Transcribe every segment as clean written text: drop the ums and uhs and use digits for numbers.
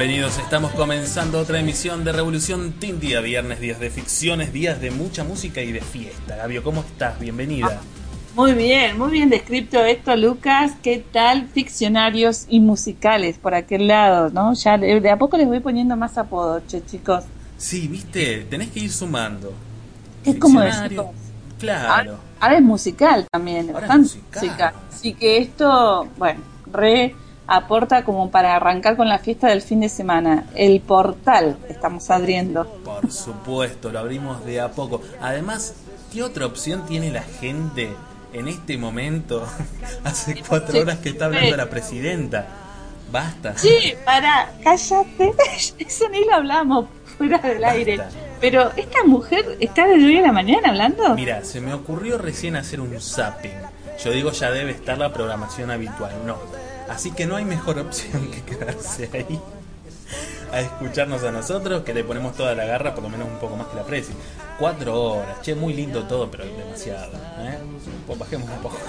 Bienvenidos, estamos comenzando otra emisión de Revolución Teen, día viernes, días de ficciones, días de mucha música y de fiesta. Gabio, ¿cómo estás? Bienvenida. Muy bien descrito esto, Lucas. ¿Qué tal? Ficcionarios y musicales por aquel lado, ¿no? Ya de a poco les voy poniendo más apodos, chicos. Sí, viste, tenés que ir sumando. Es como decir, claro. Ahora es musical también, Ahora bastante es musical. Así que esto, bueno, aporta como para arrancar con la fiesta del fin de semana. El portal estamos abriendo. Por supuesto, lo abrimos de a poco. Además, ¿qué otra opción tiene la gente en este momento? Hace 4 horas que está hablando la presidenta. Basta. Sí, cállate. Eso ni lo hablamos fuera del aire. Pero esta mujer está desde hoy a la mañana hablando. Mira, se me ocurrió recién hacer un zapping. Yo digo, ya debe estar la programación habitual. No. Así que no hay mejor opción que quedarse ahí a escucharnos a nosotros, que le ponemos toda la garra, por lo menos un poco más que la presi. 4 horas, che, muy lindo todo, pero demasiado, Pues bajemos un poco.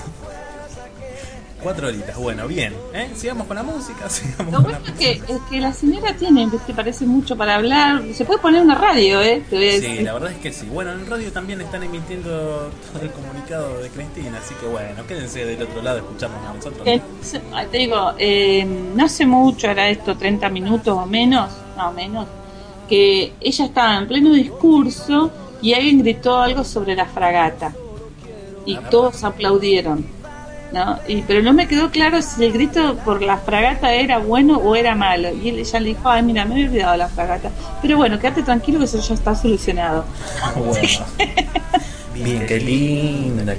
4 horitas, bueno, bien, sigamos con la música, Lo bueno es que la señora tiene, te parece mucho para hablar. Se puede poner una radio, te voy a decir. Sí, la verdad es que sí. Bueno, en radio también están emitiendo todo el comunicado de Cristina, así que bueno, quédense del otro lado, escucharnos a nosotros. Te digo, no hace mucho, era esto, 30 minutos o menos, que ella estaba en pleno discurso y alguien gritó algo sobre la fragata y todos aplaudieron, ¿no? Pero no me quedó claro si el grito por la fragata era bueno o era malo. Y ella le dijo, ay, mira, me había olvidado la fragata. Pero bueno, quédate tranquilo que eso ya está solucionado. Bueno. Bien, qué linda.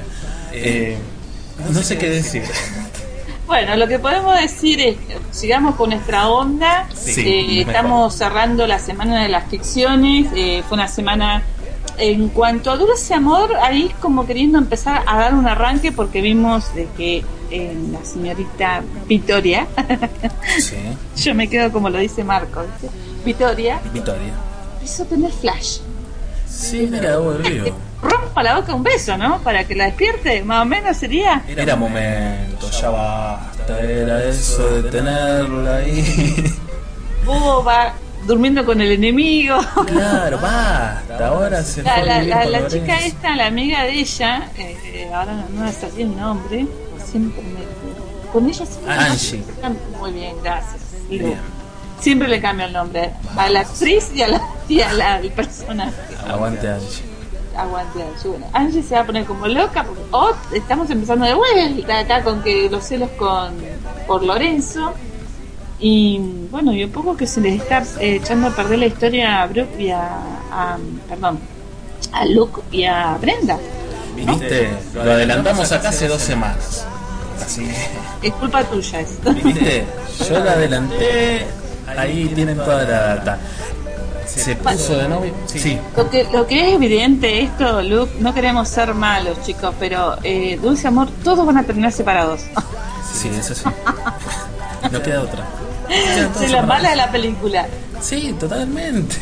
No sé qué decir. Bueno, lo que podemos decir es, sigamos con nuestra onda. Estamos cerrando la semana de las ficciones. Fue una semana... En cuanto a Dulce Amor, ahí como queriendo empezar a dar un arranque, porque vimos de que la señorita Vittoria, sí. Yo me quedo como lo dice Marco, ¿viste? Vittoria hizo tener flash. Sí, mira, volvió. Rompa la boca un beso, ¿no? Para que la despierte, más o menos sería. Era momento, ya basta, era eso de tenerla ahí. Boba, durmiendo con el enemigo. Claro, basta, ahora se fue la chica esta, la amiga de ella, ahora no me salió el nombre, siempre con ella siempre Angie. Muy bien, gracias. Bien. Siempre le cambio el nombre a la actriz y a la personaje. Aguante Angie. Bueno, Angie se va a poner como loca porque estamos empezando de vuelta acá con que los celos por Lorenzo. Y bueno, y un poco que se les está echando a perder la historia a Brooke y a Luke y a Brenda, ¿no? ¿Viste? Lo adelantamos acá hace 2 semanas. Así que... Es culpa tuya esto. ¿Viste? Yo la adelanté, ahí tienen toda la data. Se puso de novio. Sí. Lo que es evidente esto, Luke, no queremos ser malos, chicos, pero Dulce Amor, todos van a terminar separados. Sí, eso sí. No queda otra. Se la mala de la película. Sí, totalmente.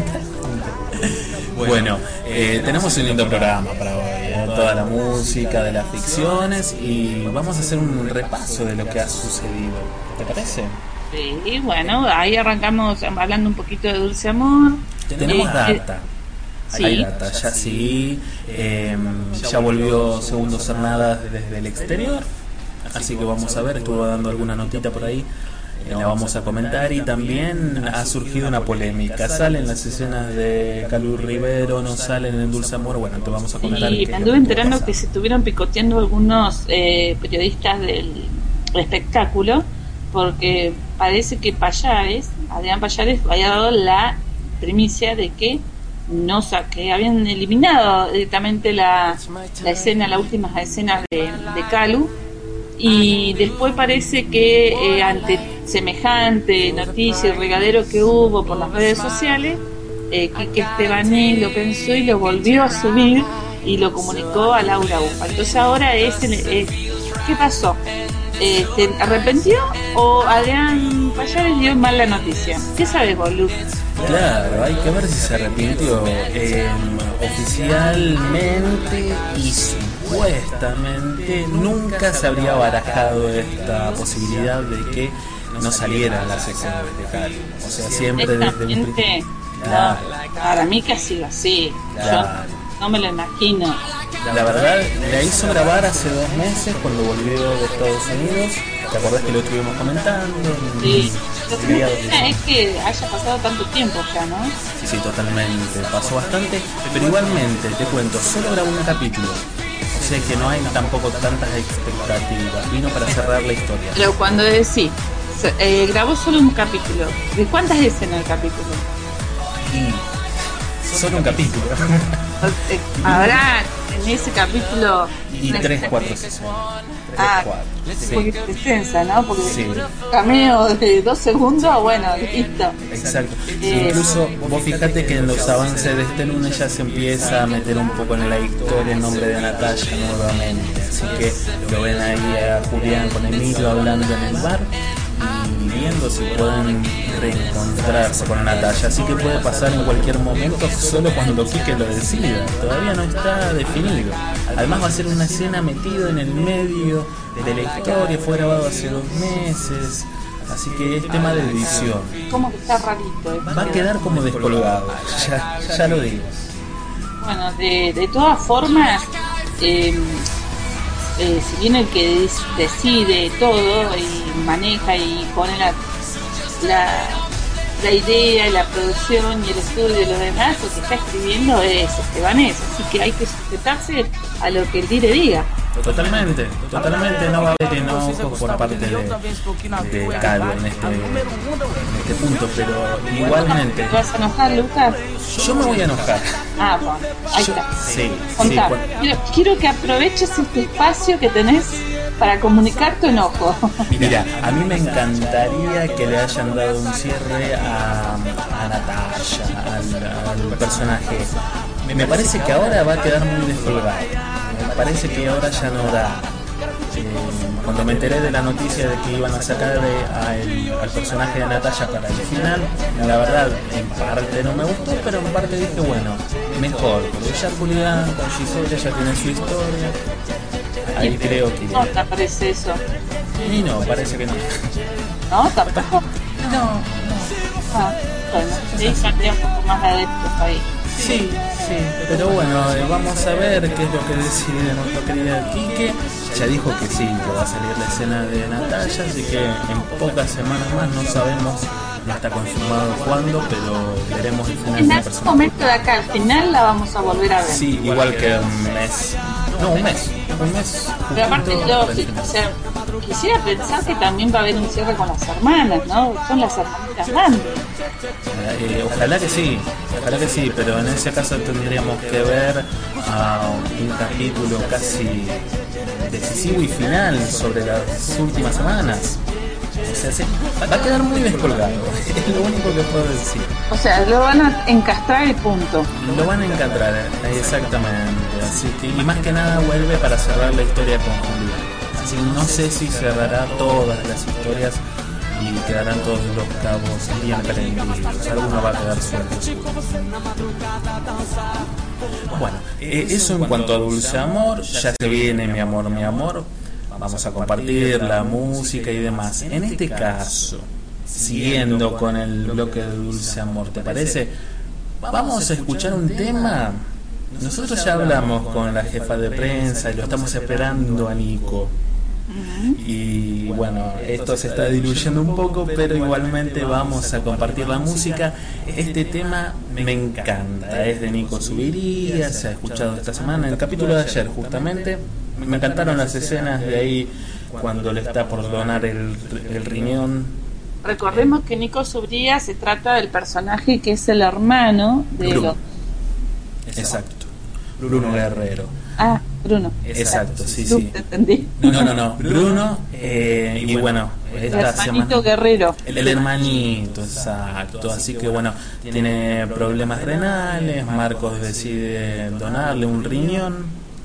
Bueno, tenemos un lindo programa para hoy, toda la música de las ficciones, y vamos a hacer un repaso de lo que ha sucedido. ¿Te parece? Sí, bueno, ahí arrancamos hablando un poquito de Dulce Amor. Tenemos data. Sí. Hay data, ya sí. Ya volvió Segundo Cernadas desde el exterior, así que vamos a ver, estuvo dando alguna notita por ahí. La vamos a comentar, y también ha surgido una polémica. Salen las escenas de Calu Rivero, no salen en Dulce Amor. Bueno, te vamos a comentar. Y me anduve enterando que se estuvieron picoteando algunos periodistas del espectáculo, porque parece que Adrián Pallares había dado la primicia de que que habían eliminado directamente la escena, las últimas escenas de Calu. Y después parece que ante semejante noticia y regadero que hubo por las redes sociales, Quique Estebané lo pensó y lo volvió a subir y lo comunicó a Laura Ufa. Entonces ahora ¿qué pasó? ¿Se arrepintió o Adrián Pallares dio mal la noticia? ¿Qué sabes vos, Luke? Claro, hay que ver si se arrepintió. Oficialmente y supuestamente nunca se habría barajado esta posibilidad de que no salieran las escenas de Cali. O sea, siempre desde un principio. Claro. Para mí que ha sido así. Claro. Yo no me lo imagino. La verdad, la hizo grabar hace 2 meses cuando volvió de Estados Unidos. ¿Te acordás que lo estuvimos comentando? Sí. Lo que me pena es que haya pasado tanto tiempo ya, ¿no? Sí, totalmente. Pasó bastante, pero igualmente, te cuento, solo grabó un capítulo. O sea que no hay tampoco tantas expectativas. Vino para cerrar la historia. Pero cuando decís, grabó solo un capítulo, ¿de cuántas escenas el capítulo? Y solo un capítulo. Habrá en ese capítulo... Y 3, 4 sesiones. Sí. Porque es extensa, ¿no? Porque sí. Cameo de 2 segundos, bueno, listo. Exacto. Incluso vos fijate que en los avances de este lunes ya se empieza a meter un poco en la historia el nombre de Natalia nuevamente. Así que lo ven ahí a Julián con Emilio hablando en el bar y viendo si pueden reencontrarse con Natalia. Así que puede pasar en cualquier momento, solo cuando Quique lo decida. Todavía no está definido. Además va a ser una escena metida en el medio de la historia, fue grabado hace 2 meses. Así que es tema de edición. Como que está rarito. Va a quedar como descolgado, ya lo digo. Bueno, de todas formas, si bien el que decide todo y maneja y pone la idea y la producción y el estudio y lo demás, lo que está escribiendo es Estebanés, así que hay que sujetarse a lo que el dire diga. Totalmente, no va a haber enojo por parte de Calo en este punto, pero igualmente. ¿Te vas a enojar, Lucas? Yo me voy a enojar. Bueno, ahí está. Sí. Quiero que aproveches este espacio que tenés para comunicar tu enojo. Mira, a mí me encantaría que le hayan dado un cierre a Natalia, al personaje. Me parece que ahora va a quedar muy descolgado. Me parece que ahora ya no da. Cuando me enteré de la noticia de que iban a sacar al personaje de Natalia para el final, la verdad, en parte no me gustó, pero en parte dije, bueno, mejor, porque ya Julián con Giselle ya tiene su historia. Ahí creo que... ¿No te parece eso? Y no, parece que no. ¿No? ¿Tampoco? No. Bueno, sí, tendría un poco más de adeptos ahí. Sí, pero bueno, vamos a ver qué es lo que decide nuestro querido Quique. Ya dijo que sí, que va a salir la escena de Natalia, así que en pocas semanas más, no sabemos, no está confirmado cuándo, pero veremos el final. En algún momento de acá al final la vamos a volver a ver. Sí, igual que un mes. No, un mes. Pero aparte quisiera pensar que también va a haber un cierre con las hermanas, ¿no? Son las hermanitas grandes. Ojalá que sí, pero en ese caso tendríamos que ver un capítulo casi decisivo y final sobre las últimas semanas. O sea, va a quedar muy descolgado, es lo único que puedo decir. O sea, lo van a encastrar y punto. Lo van a encastrar, exactamente. Así que, y más que nada vuelve para cerrar la historia con Julián. Así que no sé si cerrará todas las historias y quedarán todos los cabos bien prendidos. Alguno va a quedar suelto. Bueno, eso en cuanto a Dulce Amor. Ya se viene Mi Amor, Mi Amor. Vamos a compartir la música y demás. En este caso, siguiendo con el bloque de Dulce Amor, ¿te parece? Vamos a escuchar un tema. Nosotros ya hablamos con la jefa de prensa y lo estamos esperando a Nico. Y bueno, esto se está diluyendo un poco, pero igualmente vamos a compartir la música. Este tema me encanta, es de Nico Zuviría, se ha escuchado esta semana, en el capítulo de ayer justamente. Me encantaron las escenas de ahí cuando le está por donar el riñón. Recordemos que Nico Zuviría se trata del personaje que es el hermano de Bruno. Exacto, Bruno Guerrero. Bruno. Exacto, sí. ¿Te entendí? No. Bruno, y bueno, esta hermanito Guerrero. El hermanito, exacto. Así que bueno, tiene problemas renales. Marcos decide donarle un riñón.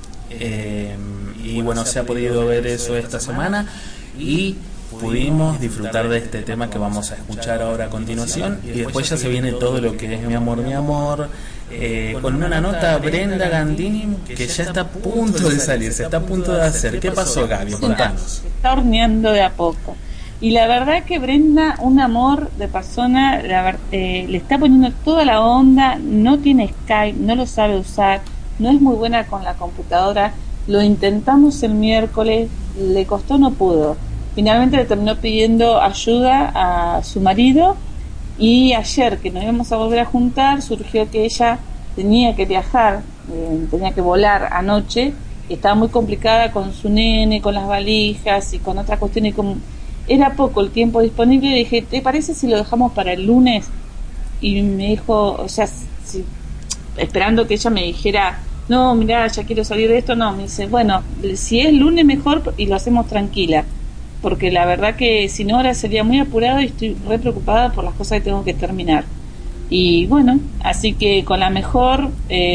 Y bueno, se ha podido ver eso esta semana. Y pudimos disfrutar de este tema que vamos a escuchar ahora a continuación. Y después ya se viene todo lo que es Mi Amor, Mi Amor. Con una nota Brenda Gandini que ya está a punto de salir, se está a punto de hacer. ¿Qué pasó, Gaby? Contanos. Se está horneando de a poco. Y la verdad que Brenda, un amor de persona, le está poniendo toda la onda, no tiene Skype, no lo sabe usar, no es muy buena con la computadora, lo intentamos el miércoles, le costó, no pudo. Finalmente le terminó pidiendo ayuda a su marido y ayer que nos íbamos a volver a juntar surgió que ella tenía que viajar, tenía que volar anoche, estaba muy complicada con su nene, con las valijas y con otras cuestiones, y como era poco el tiempo disponible, le dije, ¿te parece si lo dejamos para el lunes? Y me dijo, o sea, esperando que ella me dijera, no, mirá, ya quiero salir de esto, no, me dice, bueno, si es lunes mejor y lo hacemos tranquila, porque la verdad que si no ahora sería muy apurado y estoy re preocupada por las cosas que tengo que terminar. Y bueno, así que con la mejor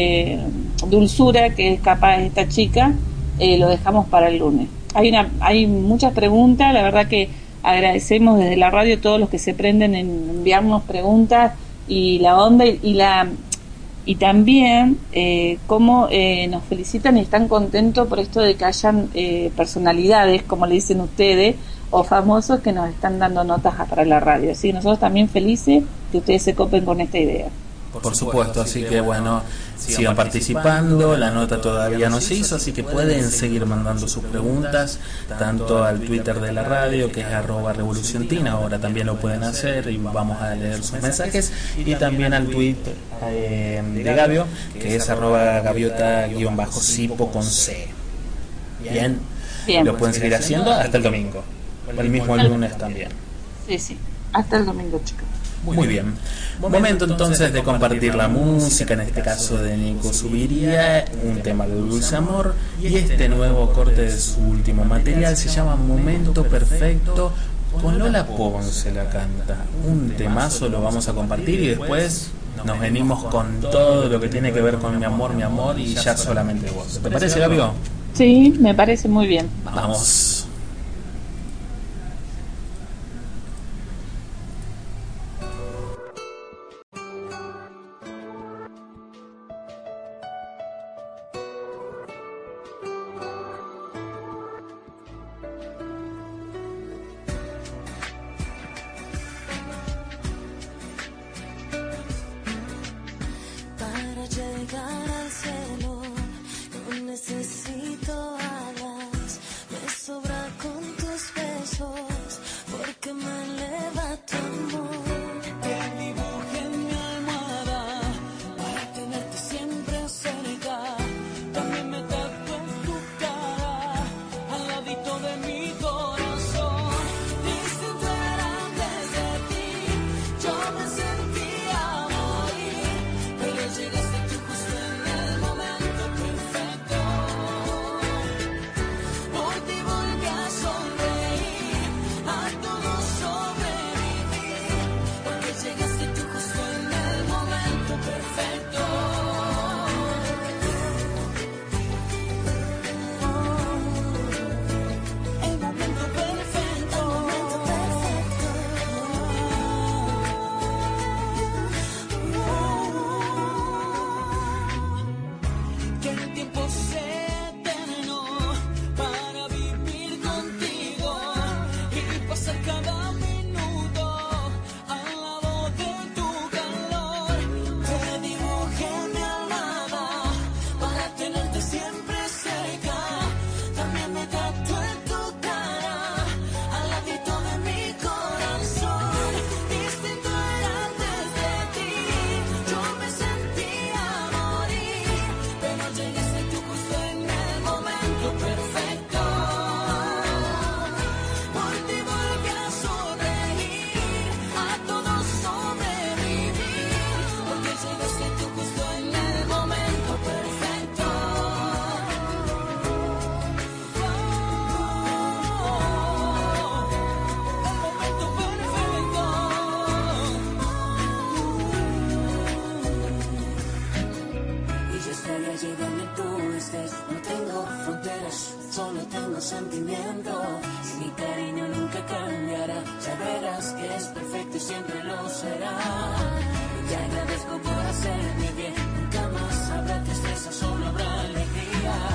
dulzura que es capaz esta chica, lo dejamos para el lunes. Hay muchas preguntas, la verdad que agradecemos desde la radio a todos los que se prenden en enviarnos preguntas y la onda y también cómo nos felicitan y están contentos por esto de que hayan personalidades, como le dicen ustedes, o famosos que nos están dando notas para la radio. Así que nosotros también felices que ustedes se copen con esta idea. Por supuesto, así que bueno, sigan participando, la nota todavía no se hizo, así que pueden seguir mandando sus preguntas, tanto al Twitter de la radio, que es @revoluciontina, ahora también lo pueden hacer y vamos a leer sus mensajes, y también al Twitter de Gabio, que es @gaviota_sipo con C. Bien, lo pueden seguir haciendo hasta el domingo, el mismo lunes también. Sí, hasta el domingo, chicos. Muy bien. Momento entonces de compartir la música, en este caso de Nico Zuviría, un tema de Dulce Amor, y este nuevo corte de su último material se llama Momento Perfecto, con Lola Ponce la canta. Un temazo, lo vamos a compartir y después nos venimos con todo lo que tiene que ver con mi amor y ya solamente vos. ¿Te parece, Gabio? Sí, me parece muy bien. Vamos.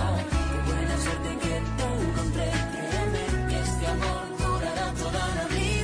Qué buena suerte que te encontré, créeme que este amor durará toda la vida.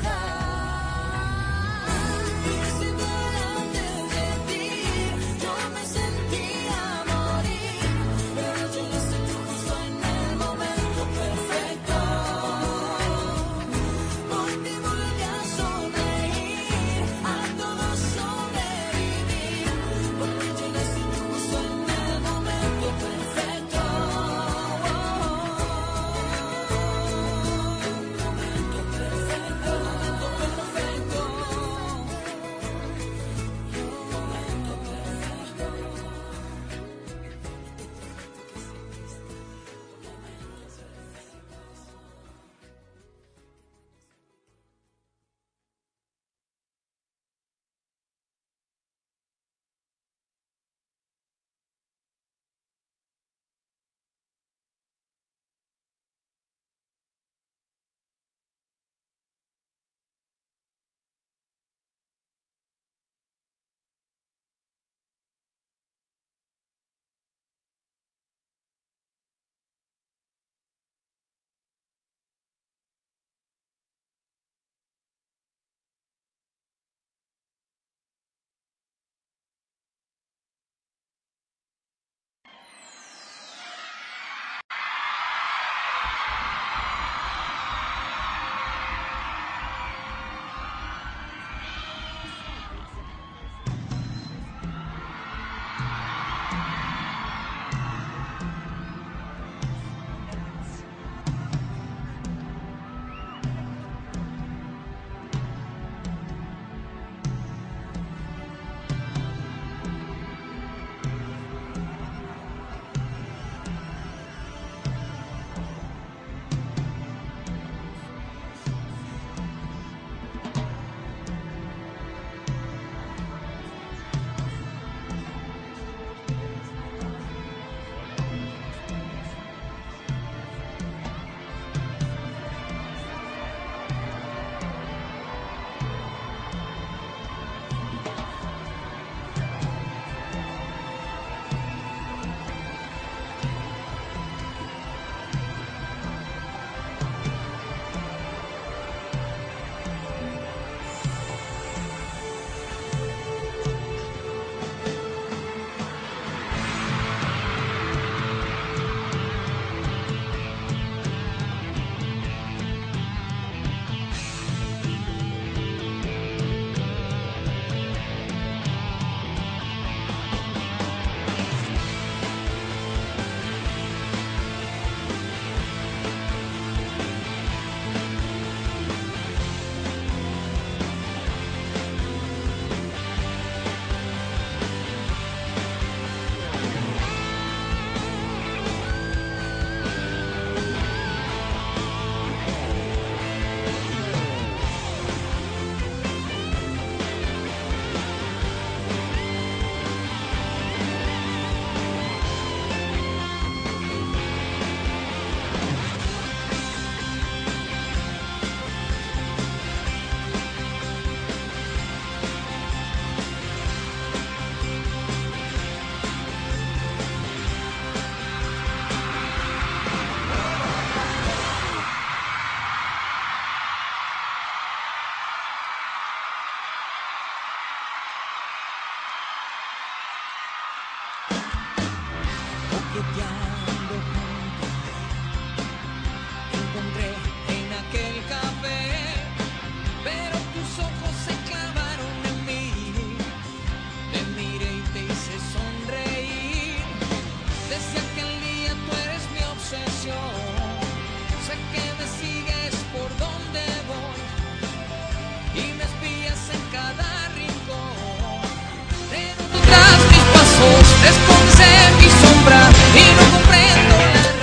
coqueteando juntos. Encontré en aquel café, pero tus ojos se clavaron en mí. Te miré y te hice sonreír. Desde aquel día tú eres mi obsesión. Sé que me sigues por donde voy y me espías en cada rincón. Pero no das mis pasos, te escondes en mi sombra y no comprendo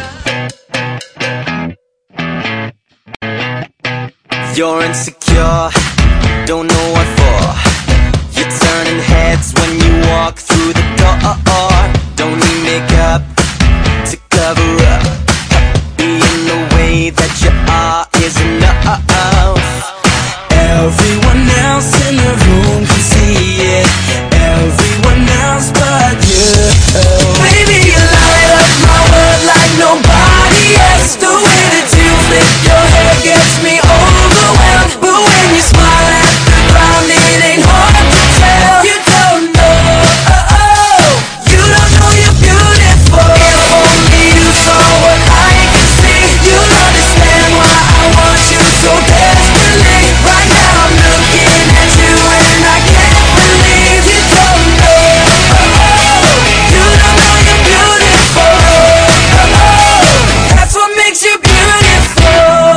la You're insecure, don't know what for. You're turning heads when you walk through the door. Don't need makeup to cover up. Being the way that you are is enough. Everyone else in the room can see it. Everyone else but you. Baby, you light up my world like nobody else. The way that you flip your hair gets me overwhelmed. But when you smile at the ground, it ain't hard to tell. You don't know, you don't know you're beautiful. If only you saw what I can see, you'll understand why I want you so desperately. Right now I'm looking at you and I can't believe you don't know, you don't know you're beautiful. That's what makes you beautiful.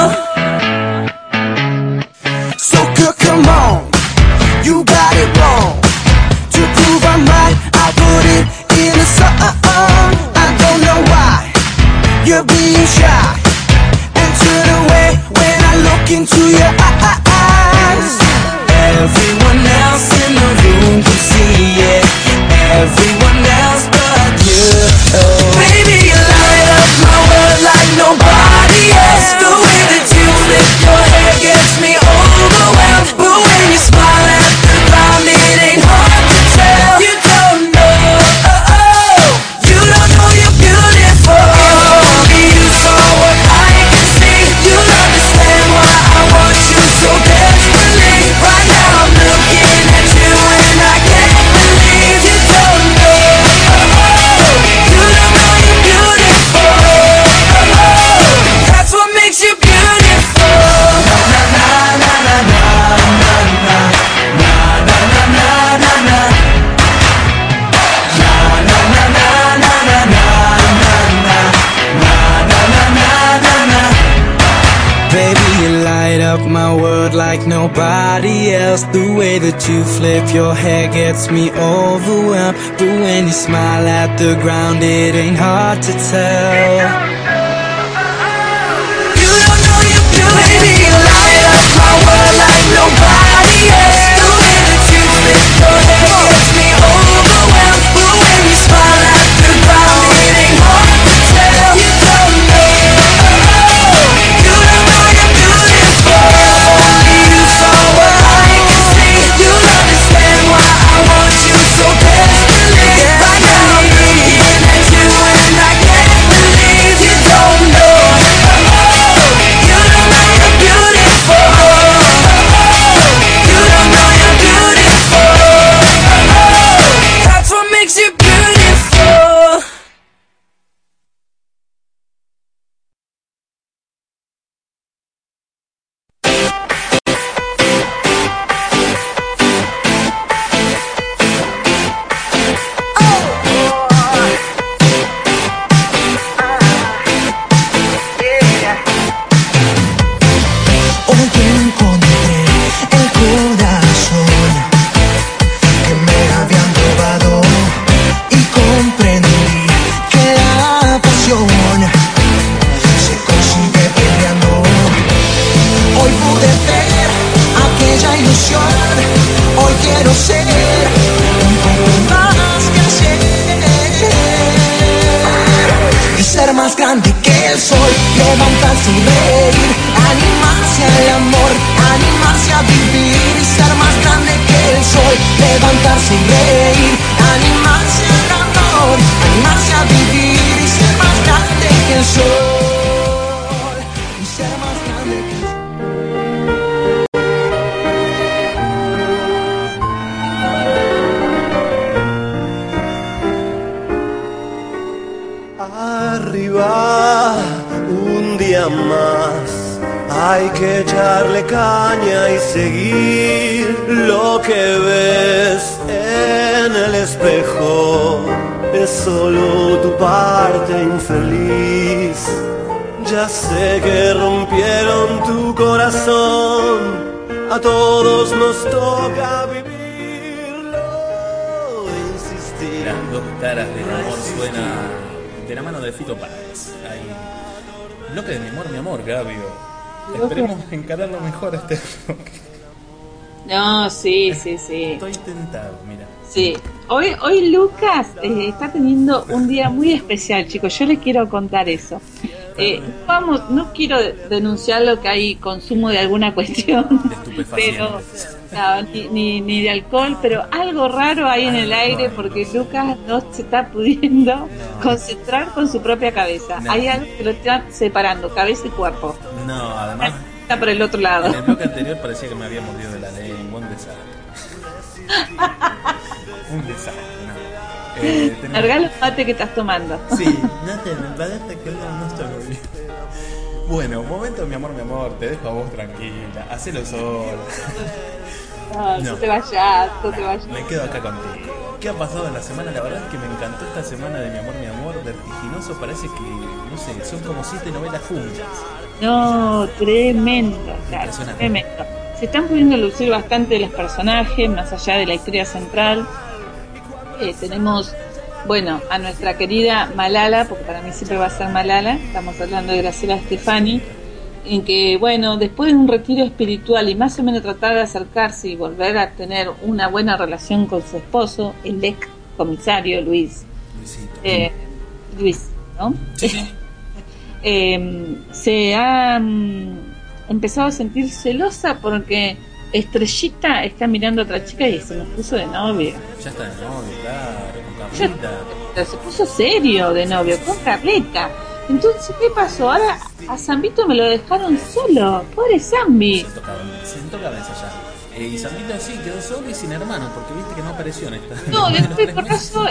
So girl, come on, you got it wrong. To prove I'm right, I put it in a song. I don't know why you're being shy and turn away when I look into your eyes. Everyone else in the room can see it. Everyone else but you. Baby, you light up my world like nobody else. The way that you flip your hair gets me overwhelmed. But when you smile at the ground, it ain't hard to tell. You don't know, you don't know you're beautiful. If only you saw what I can see, you'll understand why I want you so desperately. Right now I'm looking at you and I can't believe you don't know, you don't know you're beautiful. That's what makes you beautiful. Na na na na na na na na na na na na na. Baby, you light up my world like nobody else. The way that you flip your hair gets me overwhelmed. But when you smile at the ground, it ain't hard to tell. You don't know you're beautiful. Baby, you light up my world like nobody else. The way that you flip your hair gets me overwhelmed. But when you smile at the ground, it ain't hard to tell. You don't know, you don't know you're beautiful. Only you saw what I can see, you'll understand why I want you so desperately. Right now I'm looking at you and I can't believe you don't know, you don't know you're beautiful. You don't know you're beautiful. That's what makes you beautiful. Hoy encontré el corazón que me habían robado y comprendí que la pasión se consigue peleando. Hoy pude ver aquella ilusión, hoy quiero ser un poco más que ayer y ser más grande que el sol, levantarse y reír, animarse al amor, animarse a vivir y ser más grande que el sol, levantarse y reír, animarse al amor, animarse a vivir y ser más grande que el sol, y ser más grande que el sol. Arriba, un día más, hay que echarle caña y seguir. Lo que ves en el espejo es solo tu parte infeliz. Ya sé que rompieron tu corazón, a todos nos toca vivirlo, insistir. Las dos caras del amor suena de la mano de Fito Páez. Ahí. Bloque de mi amor, Gabio. Esperemos encararlo mejor este bloque. No, sí. Estoy tentado, mira. Sí. Hoy Lucas está teniendo un día muy especial, chicos. Yo les quiero contar eso. No quiero denunciar lo que hay consumo de alguna cuestión, De estupefacientes. pero ni de alcohol, pero algo raro hay en el aire porque Lucas no se está pudiendo concentrar con su propia cabeza. No. Hay algo que lo está separando, cabeza y cuerpo. No, además, Está por el otro lado. en el bloque anterior parecía que me había mordido de la lengua. Un desastre. Un desastre, no. Larga los mates que estás tomando. Sí, no te me parece que no estoy muy bien. Bueno, momento, mi amor, te dejo a vos tranquila. Hacelo sola. No te vayas, Me quedo acá contigo. ¿Qué ha pasado en la semana? La verdad es que me encantó esta semana de mi amor, vertiginoso. Parece que, no sé, son como 7 novelas juntas. No, tremendo, claro, Impresionante. tremendo. Se están pudiendo lucir bastante los personajes, más allá de la historia central. Tenemos, bueno, a nuestra querida Malala, porque para mí siempre va a ser Malala, estamos hablando de Graciela Stefani, en que, bueno, después de un retiro espiritual y más o menos tratar de acercarse y volver a tener una buena relación con su esposo, el ex comisario Luis, Luisito. Luis, ¿no? Sí, sí. Se ha empezado a sentir celosa porque Estrellita está mirando a otra chica y se nos puso de novio. Ya está de novio, claro, con Carlita. Pero se puso serio de novio con Carleta. Entonces, ¿qué pasó? Ahora a Zambito me lo dejaron solo. Pobre Zambi. Sentó cabeza ya. Y Zambito sí quedó solo y sin hermano, porque viste que no apareció en esta. No, después por eso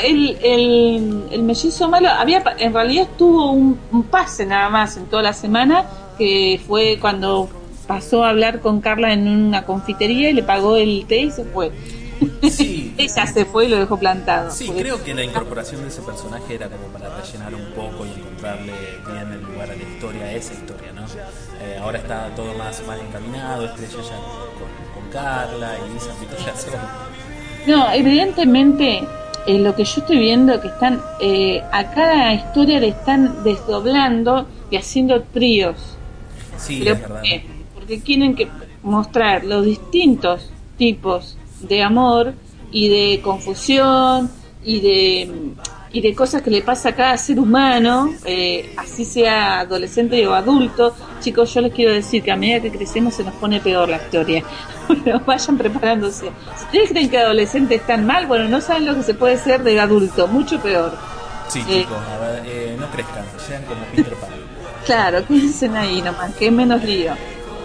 el mellizo malo en realidad tuvo un pase nada más en toda la semana, que fue cuando pasó a hablar con Carla en una confitería y le pagó el té y se fue. Sí. Ella se fue y lo dejó plantado. Sí, Porque- creo que la incorporación de ese personaje era como para rellenar un poco y encontrarle bien el lugar a la historia, a esa historia, ¿no? Ahora está todo más encaminado, Estrella ya con Carla y Zambito ya solo. No, evidentemente lo que yo estoy viendo es que están a cada historia le están desdoblando y haciendo tríos. Sí, ¿Pero es por verdad. qué? Porque quieren que mostrar los distintos tipos de amor y de confusión y de cosas que le pasa a cada ser humano, así sea adolescente o adulto. Chicos, yo les quiero decir que a medida que crecemos se nos pone peor la historia. Bueno, vayan preparándose. Si ustedes creen que adolescentes están mal, bueno, no saben lo que se puede ser de adulto, mucho peor. Sí, chicos, a ver, no crezcan, sean como Peter Pan. Claro, quédense ahí nomás, que es menos lío.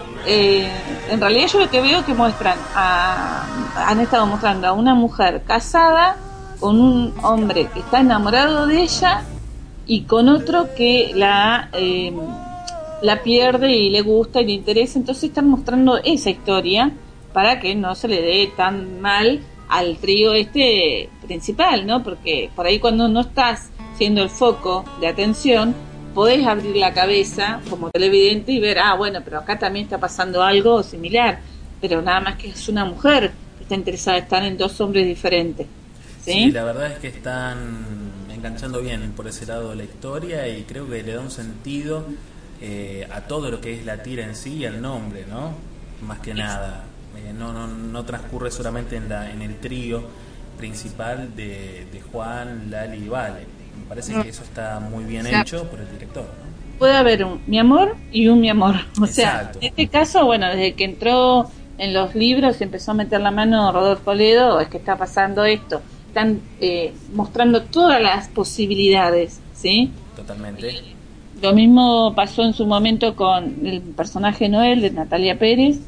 En realidad yo lo que veo que han estado mostrando a una mujer casada con un hombre que está enamorado de ella y con otro que la pierde y le gusta y le interesa. Entonces están mostrando esa historia para que no se le dé tan mal al trío principal, ¿no? Porque por ahí cuando no estás siendo el foco de atención, podés abrir la cabeza como televidente y ver, bueno, pero acá también está pasando algo similar, pero nada más que es una mujer que está interesada en estar en dos hombres diferentes. ¿Sí? Sí, la verdad es que están enganchando bien por ese lado de la historia y creo que le da un sentido a todo lo que es la tira en sí y al nombre, ¿no? Más que nada. No transcurre solamente en el trío principal de Juan, Lali y Vale. Me parece que eso está muy bien hecho por el director, ¿no? Puede haber un mi amor y un mi amor. O sea, Exacto. en este caso, bueno, desde que entró en los libros y empezó a meter la mano Rodolfo Ledo, es que está pasando esto. Están mostrando todas las posibilidades, ¿sí? Totalmente. Lo mismo pasó en su momento con el personaje Noel de Natalie Pérez,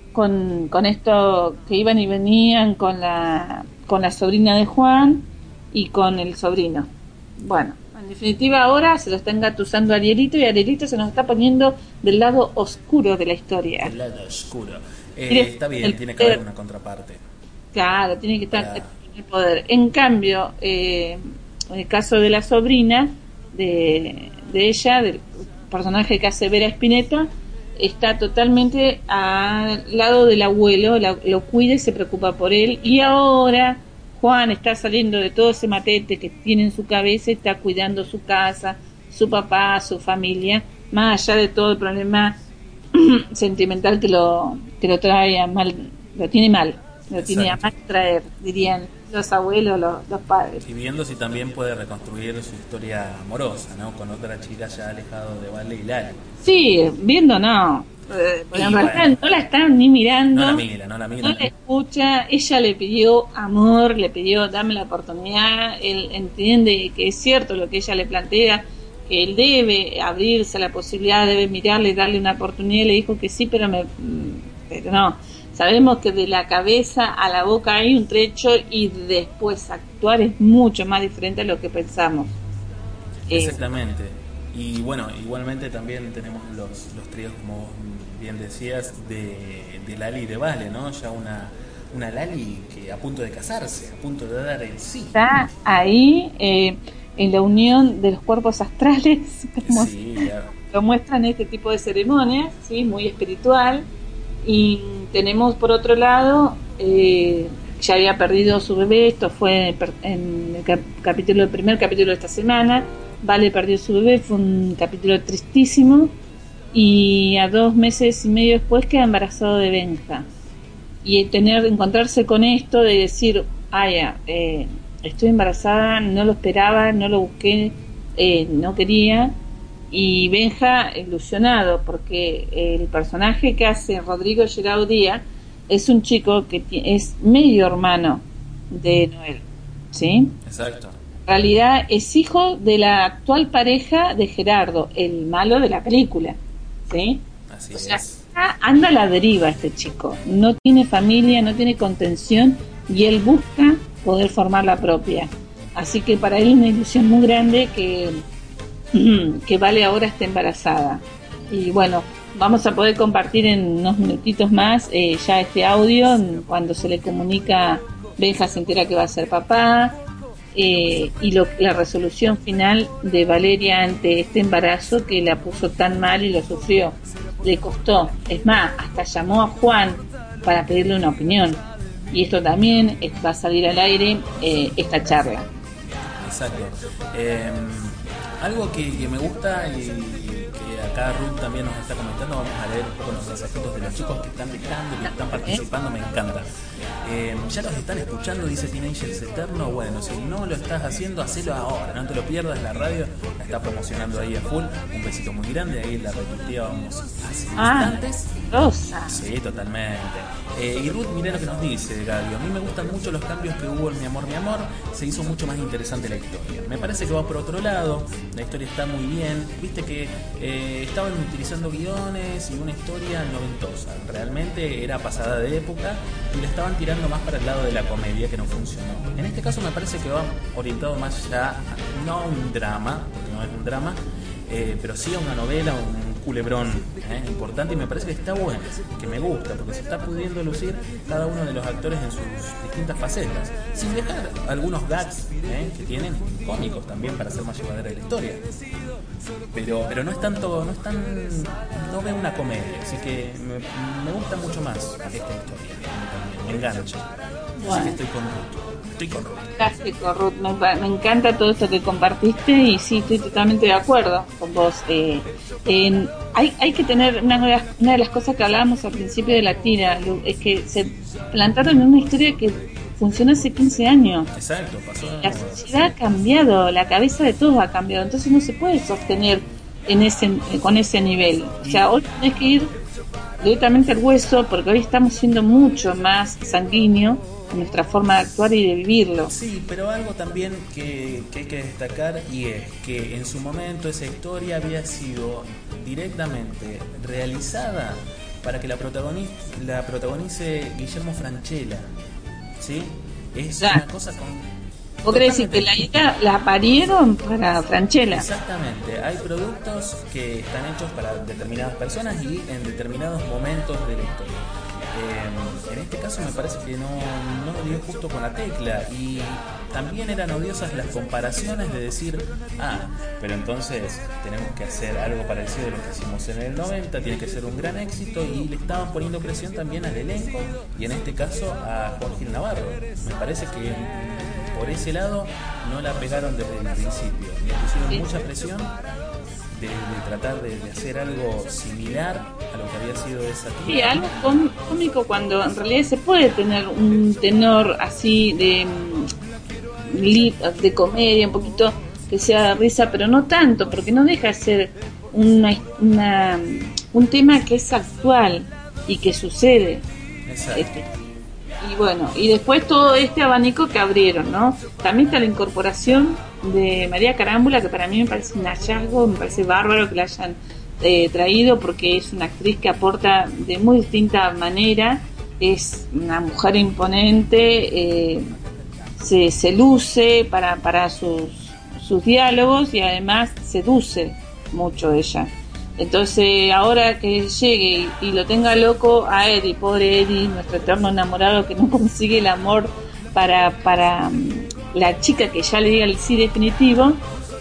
con esto que iban y venían con la sobrina de Juan, y con el sobrino. Bueno, en definitiva ahora se lo está engatusando a Arielito y Arielito se nos está poniendo del lado oscuro de la historia. El lado oscuro. Mire, Está bien, el tiene que haber poder. una contraparte. Claro, tiene que estar Claro. el poder. En cambio, en el caso de la sobrina de ella, del personaje que hace Vera Spinetta, está totalmente al lado del abuelo, lo cuida y se preocupa por él. Y ahora Juan está saliendo de todo ese matete que tiene en su cabeza, está cuidando su casa, su papá, su familia, más allá de todo el problema sentimental que lo trae a mal, lo tiene mal, lo tiene a mal traer, dirían los abuelos, los padres. Y viendo si también puede reconstruir su historia amorosa, ¿no? Con otra chica ya alejado de Vale y Lali. Sí, viendo no, porque Y en realidad bueno. no la están ni mirando, No la mira. no la escucha. Ella le pidió amor, le pidió dame la oportunidad. Él entiende que es cierto lo que ella le plantea, que él debe abrirse a la posibilidad, debe mirarle, darle una oportunidad. Le dijo que sí, pero no. Sabemos que de la cabeza a la boca hay un trecho y después actuar es mucho más diferente a lo que pensamos. Exactamente. Y bueno, igualmente también tenemos los tríos, como vos bien decías, de Lali y de Vale, ¿no? Ya una Lali que a punto de casarse, a punto de dar el sí. Está ahí en la unión de los cuerpos astrales, como Sí, claro. lo muestran este tipo de ceremonias, ¿sí? Muy espiritual. Y tenemos por otro lado, ya había perdido su bebé, esto fue en el primer capítulo de esta semana. Vale perdió su bebé, fue un capítulo tristísimo, y a 2 meses y medio después queda embarazado de Benja. Y encontrarse con esto de decir, estoy embarazada, no lo esperaba, no lo busqué, no quería. Y Benja ilusionado porque el personaje que hace Rodrigo Gerard Díaz es un chico que es medio hermano de Noel, ¿sí? Exacto. En realidad es hijo de la actual pareja de Gerardo, el malo de la película, ¿sí? Así O sea, es. anda a la deriva este chico, no tiene familia, no tiene contención y él busca poder formar la propia. Así que para él es una ilusión muy grande que Vale ahora esté embarazada. Y bueno, vamos a poder compartir en unos minutitos más ya este audio, cuando se le comunica, Benja se entera que va a ser papá, y la resolución final de Valeria ante este embarazo que la puso tan mal y lo sufrió. Le costó, es más, hasta llamó a Juan para pedirle una opinión. Y esto también va a salir al aire, esta charla. Exacto. Algo que me gusta y que acá Ruth también nos está comentando, vamos a leer un poco los mensajitos de los chicos que están dejando, que están participando, me encanta. Ya los están escuchando, dice Teenagers Eterno. Bueno, si no lo estás haciendo, hacelo ahora, no te lo pierdas. La radio la está promocionando ahí a full. Un besito muy grande, ahí la retuiteábamos hace instantes. Rosa. Sí, totalmente. Y Ruth, mirá lo que nos dice Gaby. A mí me gustan mucho los cambios que hubo en Mi Amor, Mi Amor. Se hizo mucho más interesante la historia. Me parece que va por otro lado. La historia está muy bien. Viste que estaban utilizando guiones y una historia noventosa. Realmente era pasada de época y la estaban tirando más para el lado de la comedia, que no funcionó. En este caso me parece que va orientado más ya, no a un drama, porque no es un drama, pero sí a una novela, un culebrón importante, y me parece que está bueno, que me gusta, porque se está pudiendo lucir cada uno de los actores en sus distintas facetas, sin dejar algunos gags que tienen cómicos también para hacer más llevadera la historia. Pero no es tanto, no veo una comedia, así que me gusta mucho más esta historia, me engancha. Bueno. Así que estoy con Ruth. Fantástico, Ruth. Me encanta todo esto que compartiste y sí, estoy totalmente de acuerdo con vos. Hay que tener una de las cosas que hablábamos al principio de la tira, es que se plantaron en una historia que funciona hace 15 años. Exacto, pasó. La sociedad ha cambiado, la cabeza de todos ha cambiado, entonces no se puede sostener con ese nivel. O sea, hoy tenés que ir directamente al hueso, porque hoy estamos siendo mucho más sanguíneo en nuestra forma de actuar y de vivirlo. Sí, pero algo también que hay que destacar, y es que en su momento esa historia había sido directamente realizada para que la protagonice Guillermo Francella, ¿sí? Es Claro. una cosa ¿Vos querés decir que la isla la parieron para Franchella? Exactamente, hay productos que están hechos para determinadas personas y en determinados momentos de la historia. En este caso me parece que no dio justo con la tecla, y también eran odiosas las comparaciones de decir, pero entonces tenemos que hacer algo parecido a lo que hicimos en el 90, tiene que ser un gran éxito, y le estaban poniendo presión también al elenco, y en este caso a Juan Gil Navarro. Me parece que por ese lado no la pegaron desde el principio, le pusieron mucha presión de tratar de hacer algo similar a lo que había sido esa tira. Sí, algo cómico, cuando en realidad se puede tener un tenor así de comedia, un poquito que sea de risa, pero no tanto, porque no deja de ser un tema que es actual y que sucede. Exacto. Y bueno, y después todo este abanico que abrieron, ¿no? También está la incorporación de María Carámbula, que para mí me parece un hallazgo, me parece bárbaro que la hayan traído, porque es una actriz que aporta de muy distinta manera, es una mujer imponente, se luce para sus diálogos, y además seduce mucho ella. Entonces, ahora que llegue y lo tenga loco a Eddie, pobre Eddie, nuestro eterno enamorado que no consigue el amor para la chica que ya le diga el sí definitivo,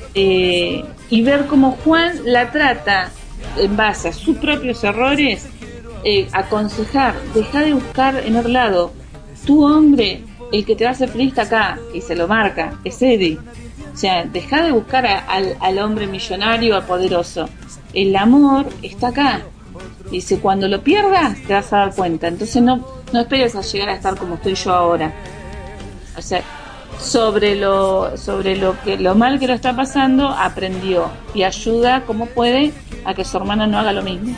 y ver cómo Juan la trata en base a sus propios errores, aconsejar, deja de buscar en otro lado, tu hombre, el que te va a hacer feliz está acá, y se lo marca, es Eddie. O sea, deja de buscar al hombre millonario, al poderoso. El amor está acá. Dice, cuando lo pierdas te vas a dar cuenta. Entonces no esperes a llegar a estar como estoy yo ahora. O sea, sobre lo mal que lo está pasando, aprendió y ayuda como puede a que su hermana no haga lo mismo.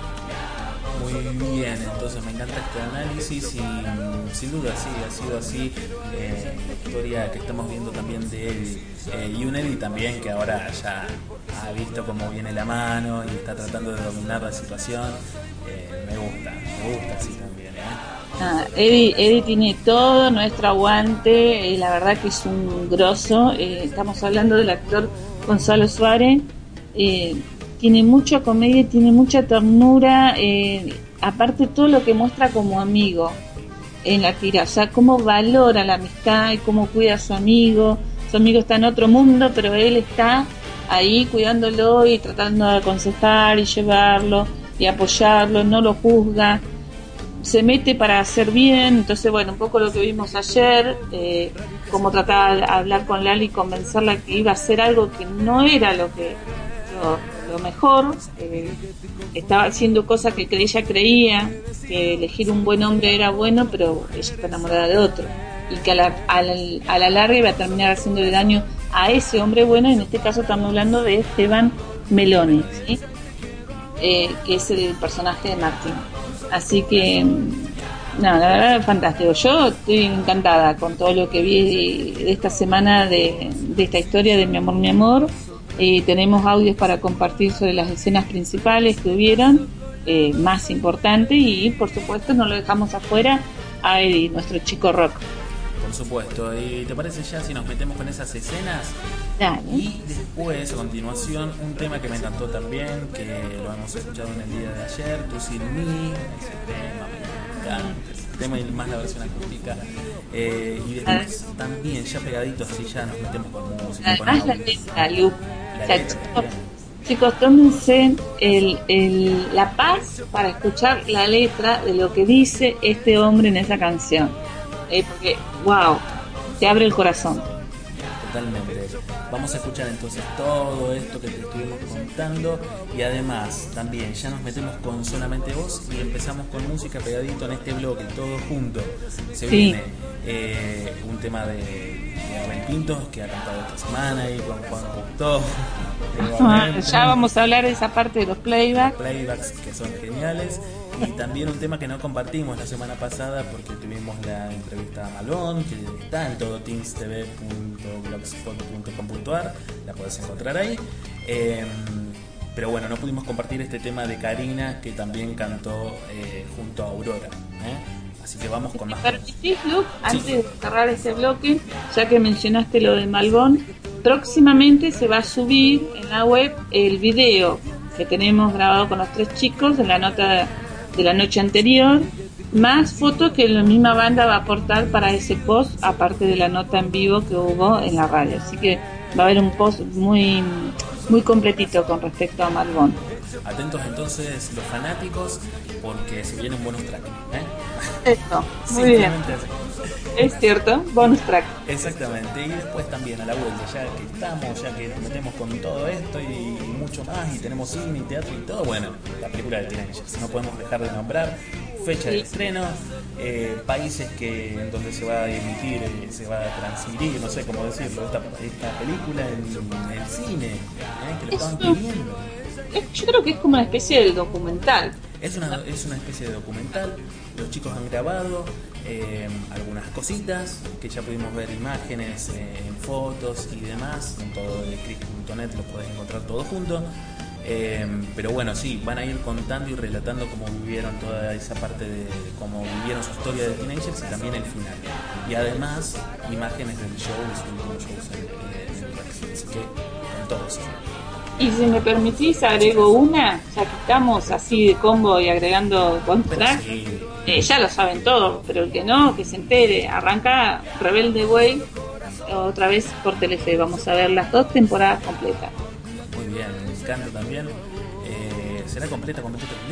Muy bien, entonces me encanta este análisis, y sin duda sí, ha sido así la historia que estamos viendo también de Eddie, y un Eddie también que ahora ya ha visto cómo viene la mano y está tratando de dominar la situación. Me gusta así también. Eddie tiene todo nuestro aguante, la verdad que es un grosso. Estamos hablando del actor Gonzalo Suárez. Tiene mucha comedia, tiene mucha ternura, aparte todo lo que muestra como amigo en la tira, o sea, cómo valora la amistad y cómo cuida a su amigo está en otro mundo, pero él está ahí cuidándolo y tratando de aconsejar y llevarlo y apoyarlo, no lo juzga, se mete para hacer bien. Entonces, bueno, un poco lo que vimos ayer, cómo trataba de hablar con Lali y convencerla que iba a hacer algo que no era lo mejor, estaba haciendo cosas que ella creía que elegir un buen hombre era bueno, pero ella está enamorada de otro, y que a la larga iba a terminar haciéndole daño a ese hombre bueno. En este caso estamos hablando de Esteban Meloni, ¿sí? Que es el personaje de Martín. Así que la verdad, fantástico. Yo estoy encantada con todo lo que vi de esta semana, de esta historia de Mi amor, mi amor. Tenemos audios para compartir sobre las escenas principales que hubieron, más importante, y por supuesto no lo dejamos afuera a Eddie, nuestro chico rock. Por supuesto. ¿Y te parece ya si nos metemos con esas escenas? Dale. Y después, a continuación, un tema que me encantó también, que lo hemos escuchado en el día de ayer, Tú sin mí, ese tema me encanta, ese tema y más la versión acústica. Y después también, ya pegadito, así ya nos metemos con música. Además, con la audios. letra, Lu. La O sea, letra, chicos, tómense la paz para escuchar la letra de lo que dice este hombre en esa canción. Porque, wow, te abre el corazón. Totalmente. Vamos a escuchar entonces todo esto que te estuvimos contando, y además también ya nos metemos con Solamente Vos y empezamos con música pegadito en este bloque, todo junto. Se Sí. viene un tema de Abel Pintos que ha cantado esta semana y con Juan Cousteau. Ya vamos a hablar de esa parte de los playbacks. Playbacks que son geniales, y también un tema que no compartimos la semana pasada porque tuvimos la entrevista a Malón, que está en todoteamstv.blogspot.com.ar, la podés encontrar ahí. Pero bueno, no pudimos compartir este tema de Karina, que también cantó junto a Aurora. Así que vamos con ¿Me más. permitís, Luke, antes de cerrar este bloque, ya que mencionaste lo de Malbón, próximamente se va a subir en la web el video que tenemos grabado con los 3 chicos en la nota de la noche anterior, más fotos que la misma banda va a aportar para ese post, aparte de la nota en vivo que hubo en la radio. Así que va a haber un post muy completito con respecto a Malbón. Atentos entonces los fanáticos, porque se vienen buenos tracks, Esto, muy bien. Simplemente así. Es cierto, bonus track. Exactamente, y después también a la vuelta, ya que estamos, ya que nos metemos con todo esto y mucho más, y tenemos cine y teatro y todo, bueno, la película de Teenagers, no podemos dejar de nombrar, fecha de estreno, países en donde se va a emitir, se va a transmitir, no sé cómo decirlo, esta película en el cine, que lo estaban pidiendo. Yo creo que es como una especie de documental. Es una especie de documental. Los chicos han grabado algunas cositas que ya pudimos ver, imágenes, en fotos y demás. En todo de Chris.net lo podés encontrar todo junto. Pero bueno, sí, van a ir contando y relatando cómo vivieron toda esa parte de cómo vivieron su historia de Teenagers y también el final. Y además, imágenes del show, de sus últimos shows en el Brasil. Así que con todo eso. Y si me permitís, agrego una, ya que estamos así de combo y agregando bonus track. Sí. Ya lo saben todos, pero el que no, que se entere. Arranca Rebelde Way otra vez por Telefe. Vamos a ver las 2 temporadas completas. Muy bien, me encanta también. ¿Será completa?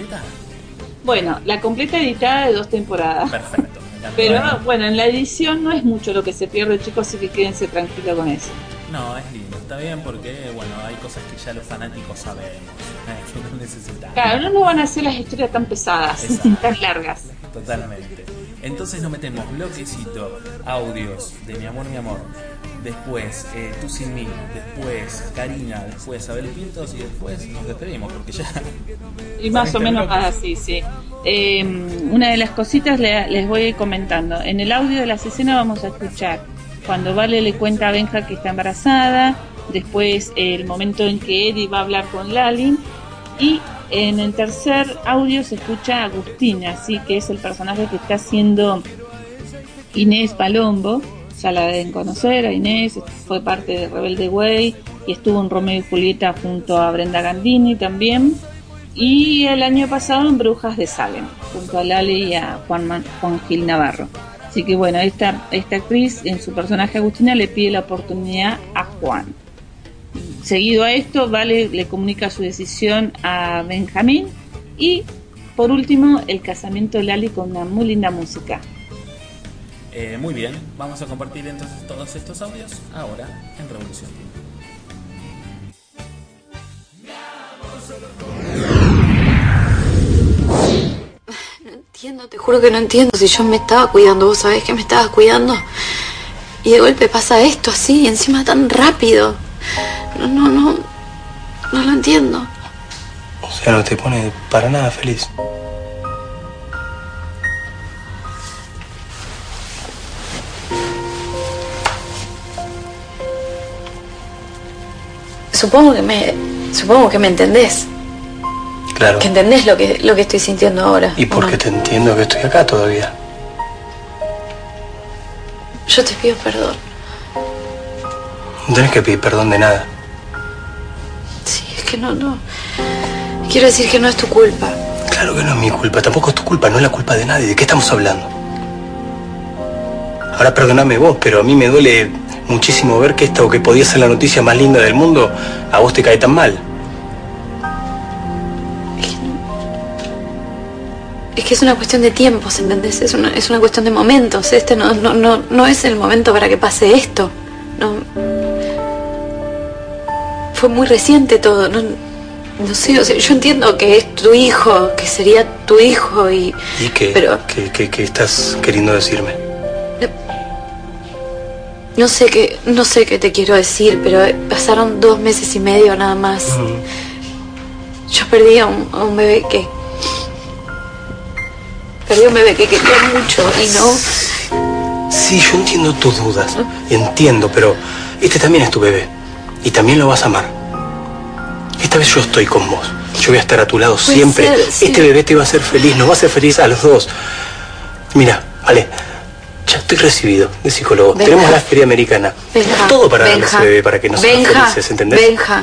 Bueno, la completa editada de 2 temporadas. Perfecto, me encanta. Pero bueno, en la edición no es mucho lo que se pierde, chicos, así que quédense tranquilos con eso. No, es lindo, está bien porque, bueno, hay cosas que ya los fanáticos sabemos, que no necesitamos. Claro, no van a hacer las historias tan pesadas, tan largas. Totalmente. Entonces nos metemos bloquecito, audios de Mi Amor, después Tú Sin Mí, después Karina, después Abel Pintos y después nos despedimos porque ya... Y más o menos así, sí. Una de las cositas les voy a ir comentando. En el audio de la escena vamos a escuchar cuando Vale le cuenta a Benja que está embarazada, después el momento en que Eddie va a hablar con Lali, y en el tercer audio se escucha a Agustina, ¿sí? Que es el personaje que está haciendo Inés Palombo. Ya la deben conocer a Inés, fue parte de Rebelde Way y estuvo en Romeo y Julieta junto a Brenda Gandini también, y el año pasado en Brujas de Salem junto a Lali y a Juan Gil Navarro. Así que bueno, esta actriz en su personaje Agustina le pide la oportunidad a Juan. Seguido a esto, Vale le comunica su decisión a Benjamín, y por último el casamiento de Lali con una muy linda música. Muy bien, vamos a compartir entonces todos estos audios ahora en Revolución. No entiendo, te juro que no entiendo. Si yo me estaba cuidando, vos sabés que me estabas cuidando, y de golpe pasa esto así, encima tan rápido. No lo entiendo. O sea, no te pone para nada feliz. Supongo que me entendés. Claro. Que entendés lo que estoy sintiendo ahora. ¿Y por qué te entiendo que estoy acá todavía? Yo te pido perdón. No tenés que pedir perdón de nada. Sí, es que no. Quiero decir que no es tu culpa. Claro que no es mi culpa, tampoco es tu culpa, no es la culpa de nadie. ¿De qué estamos hablando? Ahora perdoname vos, pero a mí me duele muchísimo ver que esta, o que podía ser la noticia más linda del mundo, a vos te cae tan mal. Es que es una cuestión de tiempos, ¿entendés? Es una cuestión de momentos. Este no es el momento para que pase esto. No. Fue muy reciente todo. No sé, o sea, yo entiendo que es tu hijo, que sería tu hijo y... ¿Y qué? Pero... ¿Qué estás queriendo decirme? No sé qué te quiero decir, pero pasaron 2 meses y medio nada más. Yo perdí a un bebé que... Perdí a un bebé que quería mucho y no... Sí, yo entiendo tus dudas, entiendo, pero este también es tu bebé y también lo vas a amar. Esta vez yo estoy con vos, yo voy a estar a tu lado siempre. Ser, sí. Este bebé te va a hacer feliz, nos va a hacer feliz a los dos. Mira, Ale, ya estoy recibido de psicólogo. Benja. Tenemos la feria americana. Benja, Todo para darle a Benja, ese bebé, para que nos haga Benja, felices, ¿entendés? Benja.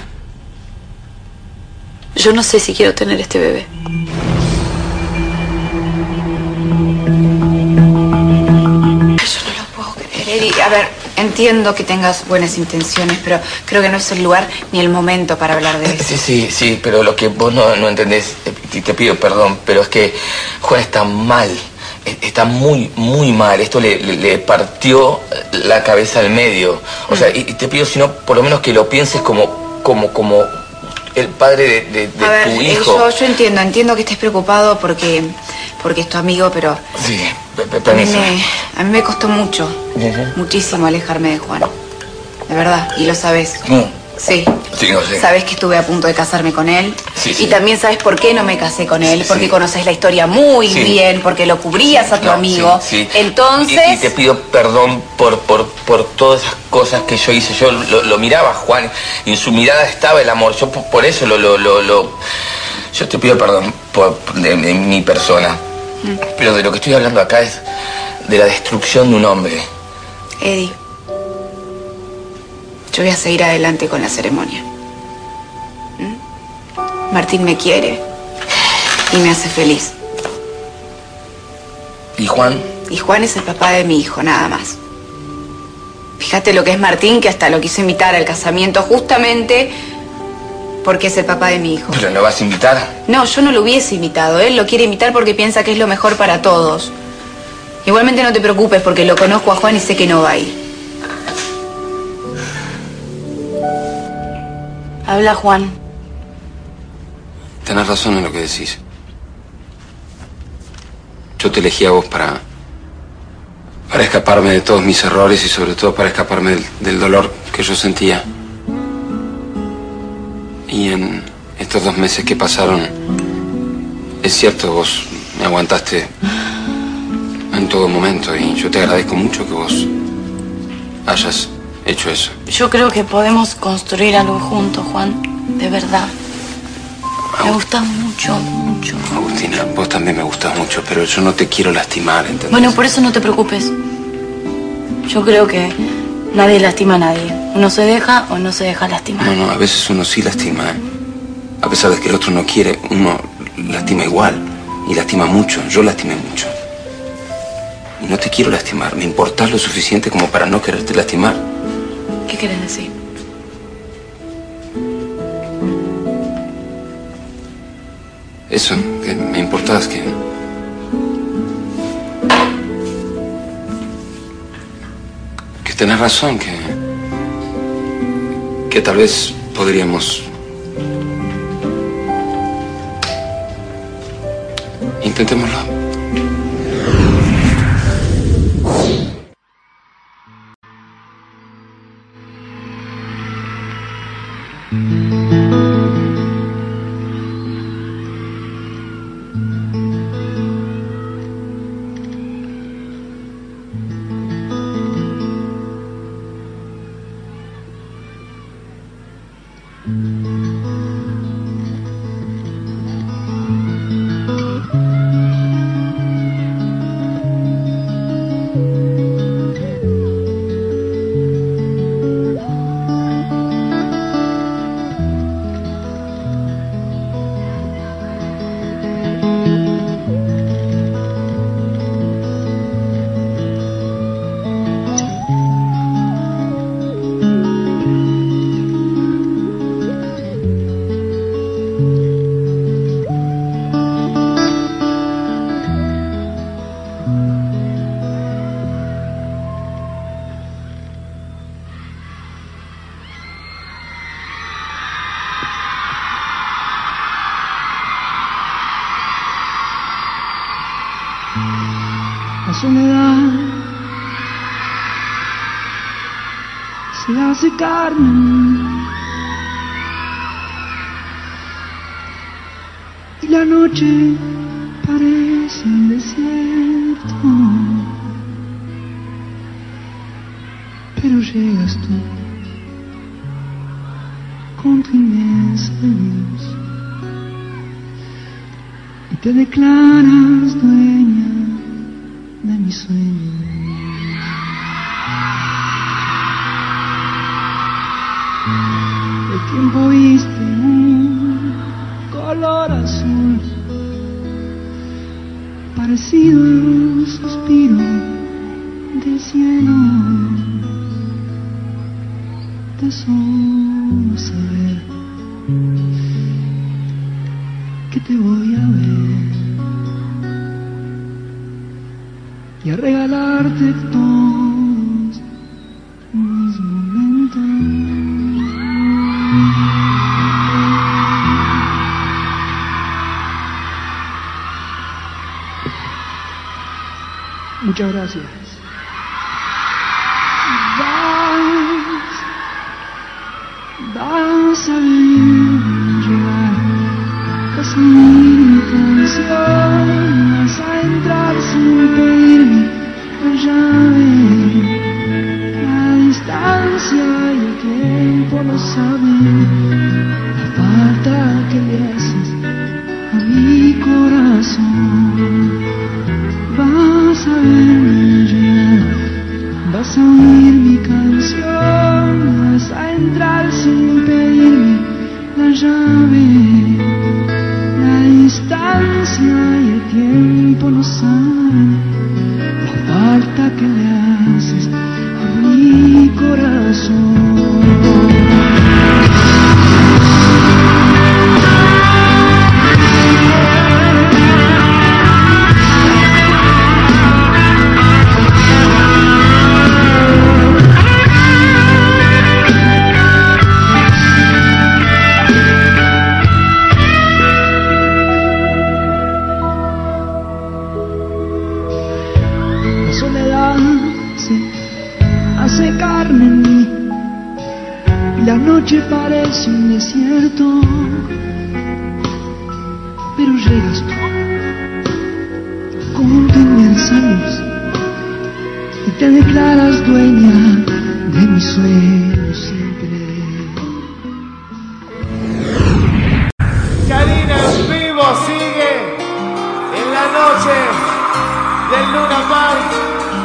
Yo no sé si quiero tener este bebé. Yo no lo puedo creer, Eri. A ver, entiendo que tengas buenas intenciones, pero creo que no es el lugar ni el momento para hablar de eso. Sí, pero lo que vos no entendés, y te pido perdón, pero es que Juan está mal. Está muy mal. Esto le partió la cabeza al medio. O sea, y te pido, si no, por lo menos que lo pienses como el padre de A ver, tu hijo. yo entiendo que estés preocupado porque es tu amigo, pero Sí, a permiso. mí me costó mucho, muchísimo alejarme de Juan. De verdad, y lo sabes. Sí. Sí, no sé. Sabes que estuve a punto de casarme con él. Sí, sí. Y también sabes por qué no me casé con él. Sí, porque sí. conoces la historia muy Sí. bien, porque lo cubrías a tu No, amigo. sí. Entonces... Y te pido perdón por todas esas cosas que yo hice. Yo lo miraba a Juan y en su mirada estaba el amor. Yo por eso yo te pido perdón de mi persona. Pero de lo que estoy hablando acá es de la destrucción de un hombre. Eddie, yo voy a seguir adelante con la ceremonia. Martín me quiere y me hace feliz. ¿Y Juan? Y Juan es el papá de mi hijo, nada más. Fíjate lo que es Martín, que hasta lo quiso invitar al casamiento justamente porque es el papá de mi hijo. ¿Pero lo vas a invitar? No, yo no lo hubiese invitado. Él lo quiere invitar porque piensa que es lo mejor para todos. Igualmente no te preocupes porque lo conozco a Juan y sé que no va a ir. Habla, Juan. Tenés razón en lo que decís. Yo te elegí a vos para escaparme de todos mis errores y sobre todo para escaparme del dolor que yo sentía. Y en estos 2 meses que pasaron, es cierto, vos me aguantaste en todo momento y yo te agradezco mucho que vos hayas hecho eso. Yo creo que podemos construir algo juntos, Juan. De verdad. Me gustas mucho, mucho. Agustina, vos también me gustás mucho, pero yo no te quiero lastimar, ¿entendés? Bueno, por eso no te preocupes. Yo creo que nadie lastima a nadie. Uno se deja o no se deja lastimar. No, a veces uno sí lastima, ¿eh? A pesar de que el otro no quiere, uno lastima igual. Y lastima mucho. Yo lastimé mucho. Y no te quiero lastimar. Me importás lo suficiente como para no quererte lastimar. ¿Qué quieres decir? Eso, que me importás, que tenés razón, que tal vez podríamos intentémoslo. La soledad se hace carne y la noche parece un desierto, pero llegas tú con tu inmensa luz y te declaras dueña de mi sueño. El tiempo viste un color azul, parecido a un suspiro del cielo. De solo saber que te voy a ver y a regalarte todos mis momentos. Muchas gracias. Vas a ver llegar, vas a oír mi canción, vas a entrar sin pedirme la llave. La distancia y el tiempo no saben la falta que le haces a mi corazón. Vas a verme llegar, vas a oír mi canción, vas a entrar sin pedirme la llave. La distancia y el tiempo no saben la falta que le haces a mi corazón. Hace carne en mí, la noche parece un desierto, pero llegas tú con tu inmensa luz y te declaras dueña de mis sueños siempre. Karina en vivo sigue en la noche del Luna Park.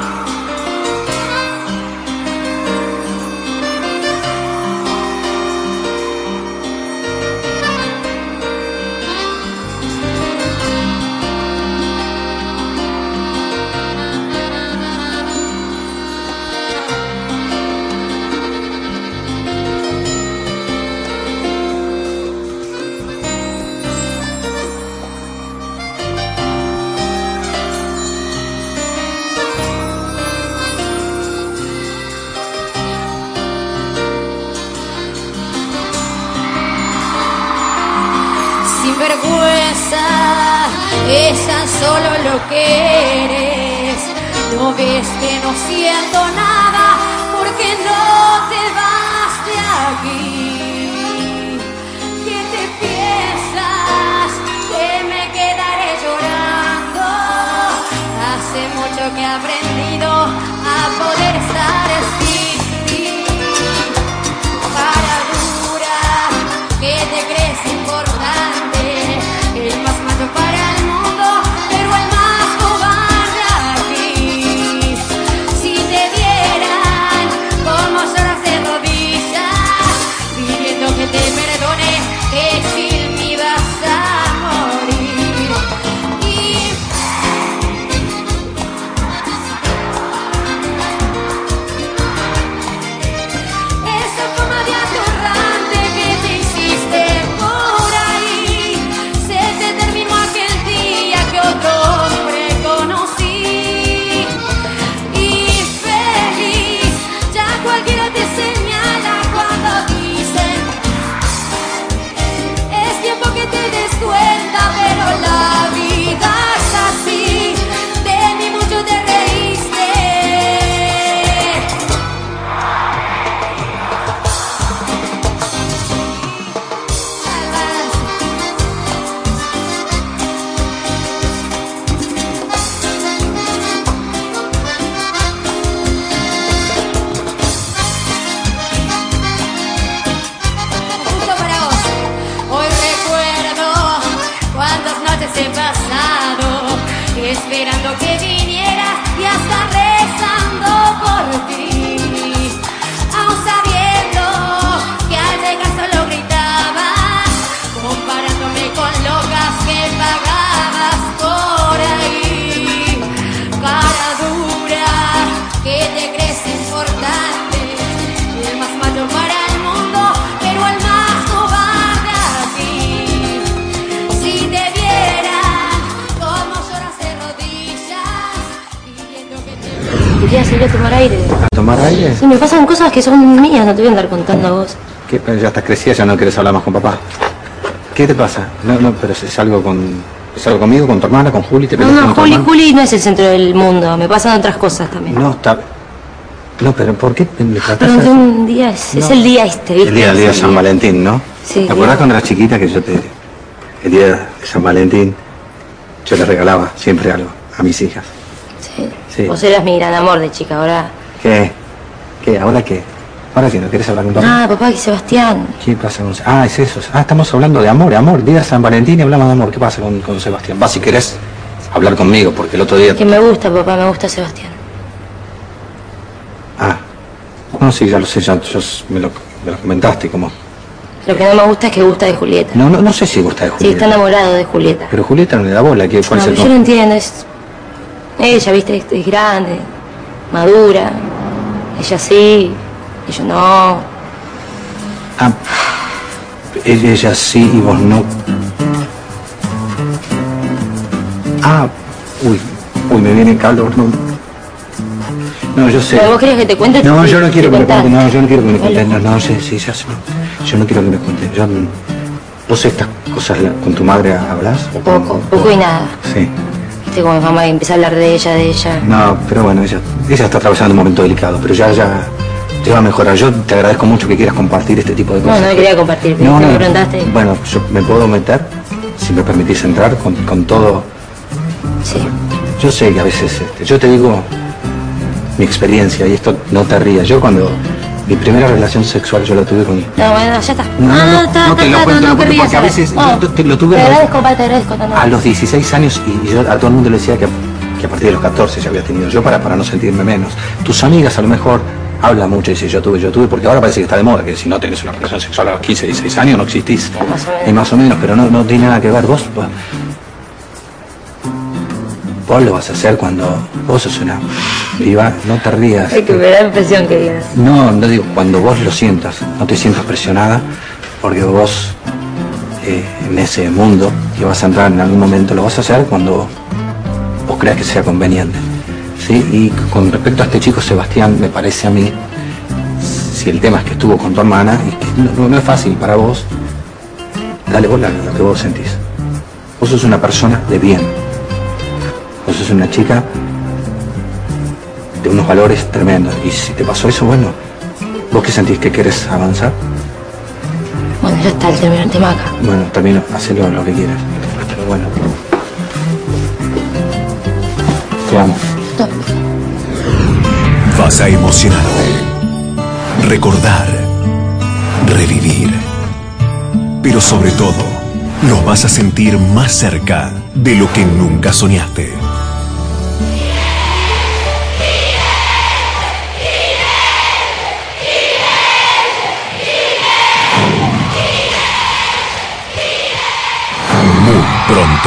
Vergüenza, es tan solo lo que eres. No ves que no siento nada porque no te vas de aquí. ¿Qué te piensas? Que me quedaré llorando. Hace mucho que he aprendido a poder estar sin ti. Para dura, que te crees importante. El más macho para el mundo, pero el más cobarde aquí. Si te vieran como lloras de rodillas, pidiendo que te perdone, que sin mí vas a morir. Esa forma de atorrante que te hiciste por ahí, terminó aquel día que otro hombre conocí. Y feliz, ya cualquiera te señala cuando dicen es tiempo que te des cuenta, pero la vida es así. De mí mucho te reíste. He pasado esperando que vinieras ir a tomar aire. ¿A tomar aire? Sí, me pasan cosas que son mías, no te voy a andar contando a vos. ¿Qué? Ya estás crecida, ya no quieres hablar más con papá. ¿Qué te pasa? No, pero es algo conmigo, con tu hermana, con Juli. No, Juli no es el centro del mundo, me pasan otras cosas también. No, pero ¿por qué me tratás Pero así? un día es el día ¿viste? El día de San Valentín, ¿no? Sí. ¿Te acordás cuando eras chiquita que el día de San Valentín, yo les regalaba siempre algo a mis hijas? Sí. Vos eras mi gran amor de chica, ahora... ¿Qué? ¿Ahora qué? ¿Ahora qué? ¿No querés hablar con papá? Papá, que Sebastián. ¿Qué pasa con es eso? Estamos hablando de amor, día de San Valentín y hablamos de amor. ¿Qué pasa con Sebastián? Vas si querés hablar conmigo, porque el otro día... Que me gusta, papá, me gusta Sebastián. No, sí, ya lo sé, ya me lo comentaste, como... Lo que no me gusta es que gusta de Julieta. No sé si gusta de Julieta. Sí, está enamorado de Julieta. Pero Julieta no le da bola, ¿cuál es el yo no entiendo, ella, viste, es grande, madura. Ella sí, y yo no. Ella sí y vos no. Uy, me viene calor, No, yo sé. ¿Vos querés que te cuente? No, yo no quiero que me cuente. No, yo no quiero que me cuente. No, sí, ya sé. Yo no quiero que me cuente. ¿Vos estas cosas con tu madre hablas? Poco y nada. Sí. Viste, como mi mamá empieza a hablar de ella. No, pero bueno, ella está atravesando un momento delicado, pero ya va a mejorar. Yo te agradezco mucho que quieras compartir este tipo de cosas. No quería compartir, pero me preguntaste. Bueno, yo me puedo meter, si me permitís entrar, con todo. Sí. Yo sé que a veces, yo te digo mi experiencia, y esto no te rías. Yo mi primera relación sexual yo la tuve con... No, bueno, ya está. No te lo cuento porque a veces lo tuve... Te agradezco. A los 16 años, y yo a todo el mundo le decía que a partir de los 14 ya había tenido yo, para no sentirme menos. Tus amigas a lo mejor hablan mucho y dicen yo tuve, porque ahora parece que está de moda, que si no tenés una relación sexual a los 15, 16 años no existís. Más o menos, pero no tiene nada que ver. Vos lo vas a hacer cuando vos sos una piba, no te rías. Es que me da impresión que digas. No digo, cuando vos lo sientas, no te sientas presionada, porque vos en ese mundo que vas a entrar en algún momento lo vas a hacer cuando vos creas que sea conveniente. ¿Sí? Y con respecto a este chico Sebastián, me parece a mí, si el tema es que estuvo con tu hermana, y que no es fácil para vos, dale bola a lo que vos sentís. Vos sos una persona de bien. Vos sos una chica de unos valores tremendos. Y si te pasó eso, bueno, ¿vos qué sentís? ¿Que querés avanzar? Bueno, ya está, terminó el tema acá. Bueno, también hacelo lo que quieras. Pero bueno. Te amo. Vas a emocionarte, recordar, revivir. Pero sobre todo, los vas a sentir más cerca de lo que nunca soñaste. Muy pronto.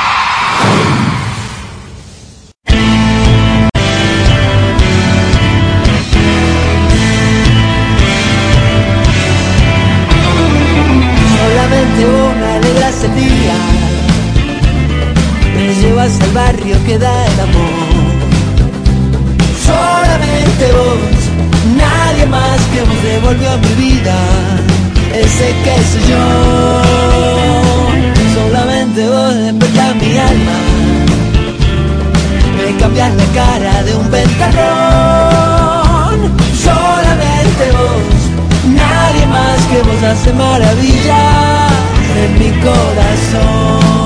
Solamente vos me alegras el día, me llevas al barrio que da el amor. Solamente vos, nadie más que vos devolvió a mi vida ese que soy yo. Solamente vos despertás mi alma, me cambias la cara de un ventarrón. Solamente vos, nadie más que vos hace maravilla en mi corazón.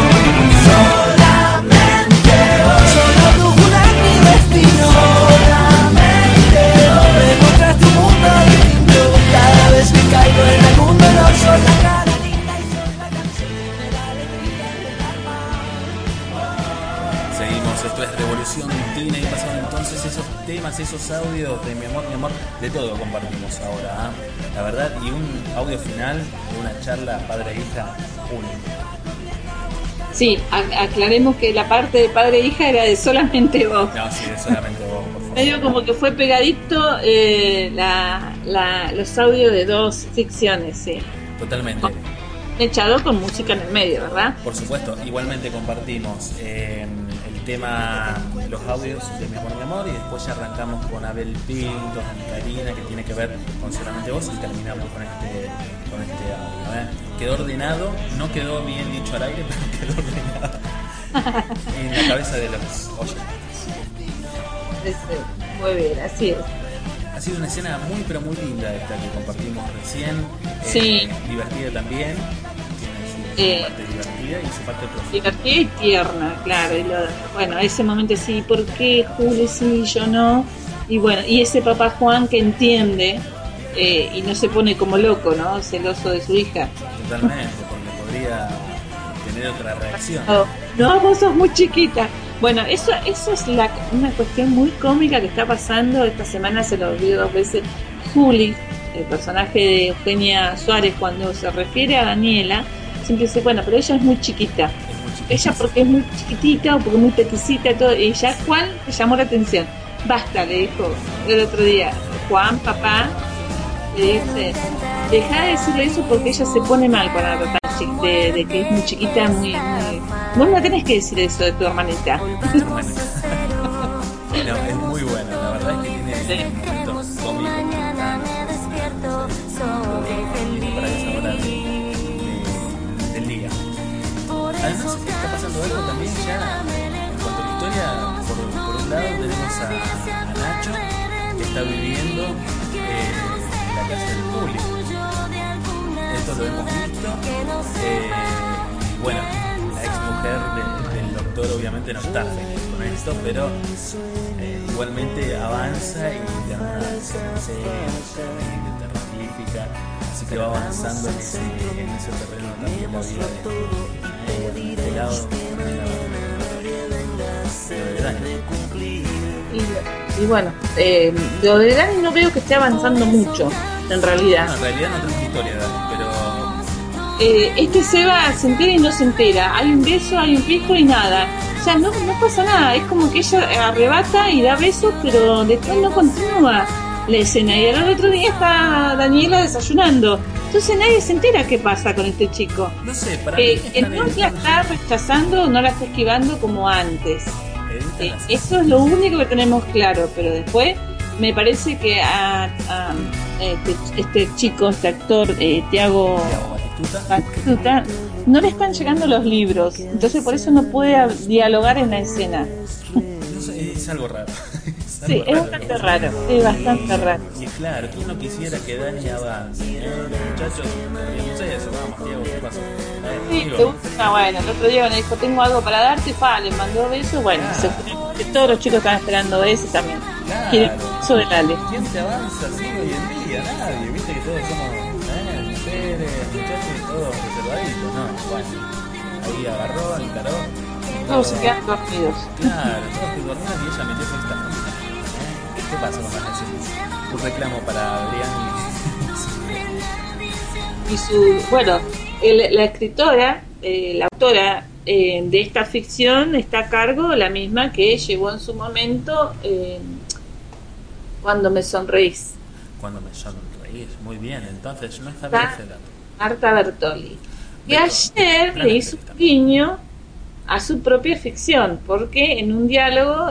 Solamente vos, solo tu jura es mi destino. Solamente vos, me mostraste un mundo distinto. Cada vez que caigo en algún dolor, sos la cara linda y sos la canción que me da alegría en el alma. Seguimos, esto es Revolución Tina, y pasaron entonces esos temas, esos audios de mi amor, de todo compartimos ahora, la verdad, y un audio final de una charla padre-hija única. Sí, aclaremos que la parte de padre-hija era de solamente vos. No, sí, de solamente vos, por favor. Medio como que fue pegadito los audios de dos ficciones, sí. Totalmente. Echado con música en el medio, ¿verdad? Por supuesto, igualmente compartimos el tema, los audios de Mi Amor, Mi Amor, y después ya arrancamos con Abel Pinto, con Karina, que tiene que ver con Solamente Vos, y terminamos con este audio, ¿eh? Quedó ordenado, no quedó bien dicho al aire, pero quedó ordenado en la cabeza de los oyentes. Muy bien, así es. Ha sido una escena muy pero muy linda esta que compartimos recién. Sí. Divertida también. Tiene su parte divertida y su parte profunda. Divertida y tierna, claro. Bueno, ese momento sí, ¿por qué Juli sí, yo no? Y bueno, y ese papá Juan que entiende y no se pone como loco, ¿no? Celoso de su hija. Totalmente, porque podría tener otra reacción. No, vos sos muy chiquita. Bueno, eso es una cuestión muy cómica que está pasando. Esta semana se lo olvidó 2 veces. Juli, el personaje de Eugenia Suárez, cuando se refiere a Daniela, siempre dice, bueno, pero ella es muy chiquita. Ella porque es muy chiquitita o porque es muy peticita y todo. Y ya Juan le llamó la atención. Basta, le dijo el otro día. Juan, papá, le dice, deja de decirle eso porque ella se pone mal con la tratar de que es muy chiquita, muy... Vos no tenés que decir eso de tu hermanita. No, es muy bueno, la verdad es que tiene momentos cómicos para esa hora del día. Además está pasando algo también ya en cuanto a la historia. Por un lado tenemos a Nacho, que está viviendo en la casa del público. Esto lo hemos visto. Bueno, la ex mujer del doctor obviamente no está feliz con esto, pero igualmente avanza y ya una escena terrorífica, así que va avanzando en ese terreno también la vida de lado y bueno, lo de Dani no veo que esté avanzando mucho, en realidad. No, en realidad no tenemos historia, Dani, pero Seba se entera y no se entera. Hay un beso, hay un pico y nada. O sea, no pasa nada. Es como que ella arrebata y da besos, pero después no continúa la escena. Y al otro día está Daniela desayunando. Entonces nadie se entera qué pasa con este chico. No sé, para mí entonces la está rechazando, no la está esquivando como antes. Eso es lo único que tenemos claro. Pero después me parece que a este chico, este actor, Tiago Batistuta, no le están llegando los libros, entonces por eso no puede dialogar en la escena. No sé, es algo raro. Sí, es bastante raro. Es bastante raro. Y claro, ¿quién no quisiera que Dani avance? Muchachos, queríamos eso, vamos, Diego, ¿qué pasó? Sí, bueno, el otro día me dijo, tengo algo para darte, le mandó besos, bueno, que todos los chicos están esperando besos también. Quieren beso de Lale. ¿Quién se avanza así hoy en día? Nadie, viste que todos somos mujeres, muchachos, todos reservaditos, ¿no? Bueno, ahí agarró, encaró. Todos se quedan dormidos. Claro, todos que dormían y ella metió esta familia. ¿Qué pasa con las escenas? Un reclamo para Adrián y bueno, la escritora, la autora de esta ficción está a cargo la misma que llevó en su momento Cuando me sonreís. Cuando me sonreís, muy bien, entonces no está bien ese dato. Marta Bertoli. Y ayer le hizo un guiño a su propia ficción, porque en un diálogo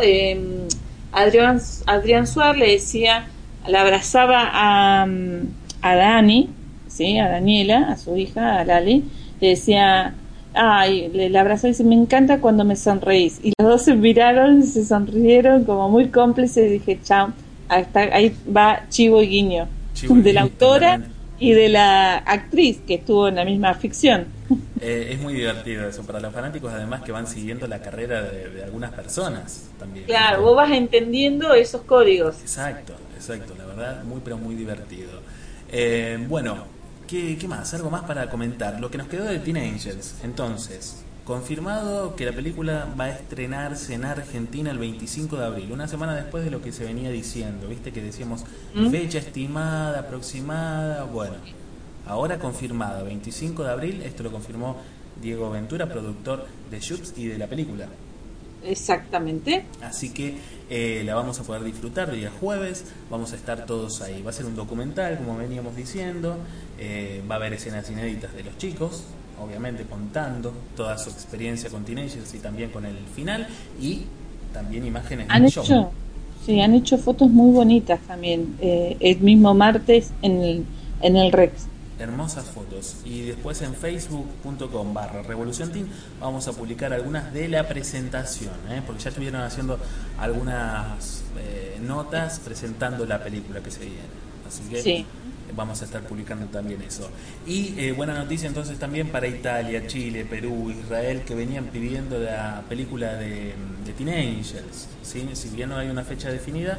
Adrián Suárez le decía, le abrazaba a Dani, ¿sí? A Daniela, a su hija, a Lali, le decía, le abrazó y dice, me encanta cuando me sonreís. Y los dos se miraron y se sonrieron como muy cómplices y dije, chao, ahí va chivo y guiño de la autora y de la actriz que estuvo en la misma ficción. Es muy divertido eso para los fanáticos, además que van siguiendo la carrera de algunas personas también. Claro, vos vas entendiendo esos códigos. Exacto, la verdad, muy pero muy divertido. Bueno, ¿qué más? Algo más para comentar. Lo que nos quedó de Teen Angels. Entonces, confirmado que la película va a estrenarse en Argentina el 25 de abril, una semana después de lo que se venía diciendo, viste que decíamos fecha estimada, aproximada, bueno, ahora confirmada, 25 de abril, esto lo confirmó Diego Ventura, productor de Shoots y de la película. Exactamente. Así que la vamos a poder disfrutar el día jueves, vamos a estar todos ahí. Va a ser un documental, como veníamos diciendo, va a haber escenas inéditas de los chicos, obviamente contando toda su experiencia con Teenagers y también con el final, y también imágenes Han del hecho, show. sí, han hecho fotos muy bonitas también, el mismo martes en el Rex. Hermosas fotos. Y después en facebook.com/Revolución Teen vamos a publicar algunas de la presentación, porque ya estuvieron haciendo algunas notas presentando la película que se viene. Así que Sí. vamos a estar publicando también eso. Y buena noticia entonces también para Italia, Chile, Perú, Israel, que venían pidiendo la película de Teenagers, ¿sí? Si bien no hay una fecha definida,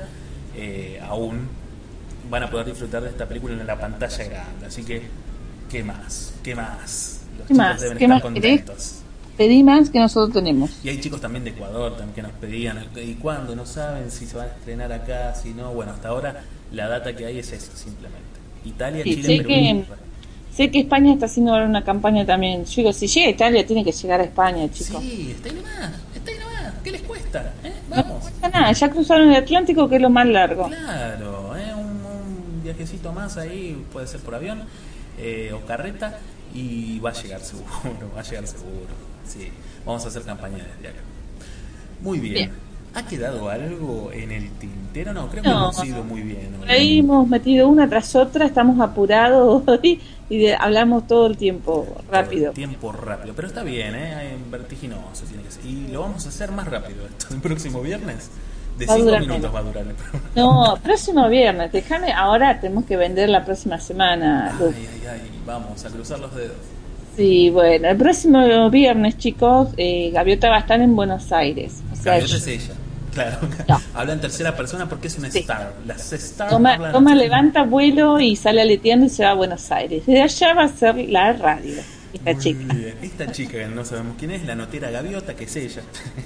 aún van a poder disfrutar de esta película en la pantalla grande. Así que, ¿qué más? ¿Qué más? Los ¿Qué chicos más? deben ¿Qué estar más querés? contentos. Pedí más que nosotros tenemos. Y hay chicos también de Ecuador también que nos pedían, ¿y cuándo? No saben si se van a estrenar acá, si no. Bueno, hasta ahora la data que hay es esa, simplemente. Italia, Sí, Chile, sé Perú. que- Sé que España está haciendo ahora una campaña también. Yo digo, si llega a Italia, tiene que llegar a España, chicos. Sí, está ahí nomás. ¿Qué les cuesta? Vamos. No cuesta nada, ya cruzaron el Atlántico, que es lo más largo. Claro, un viajecito más ahí, puede ser por avión o carreta, y va a llegar seguro, va a llegar seguro. Sí, vamos a hacer campaña desde acá. Muy bien. Bien. ¿Ha quedado algo en el tintero? No, creo que No. hemos ido muy bien. Por ahí hemos metido una tras otra, estamos apurados hoy y hablamos todo el tiempo, rápido. Tiempo rápido, pero está bien, vertiginoso tiene que ser. Y lo vamos a hacer más rápido esto. El próximo viernes, de Va a 5 durar minutos menos. va a durar el programa. No, próximo viernes, déjame, ahora tenemos que vender la próxima semana. Lu. Ay, vamos a cruzar los dedos. Sí, bueno, el próximo viernes, chicos, Gaviota va a estar en Buenos Aires. O sea, Gaviota es ella, claro. Habla en tercera persona porque es una star. Las stars toma, hablan toma, en- levanta vuelo y sale aleteando y se va a Buenos Aires. Desde allá va a ser la radio, esta Muy chica. bien. Esta chica que no sabemos quién es, la notera Gaviota, que es ella.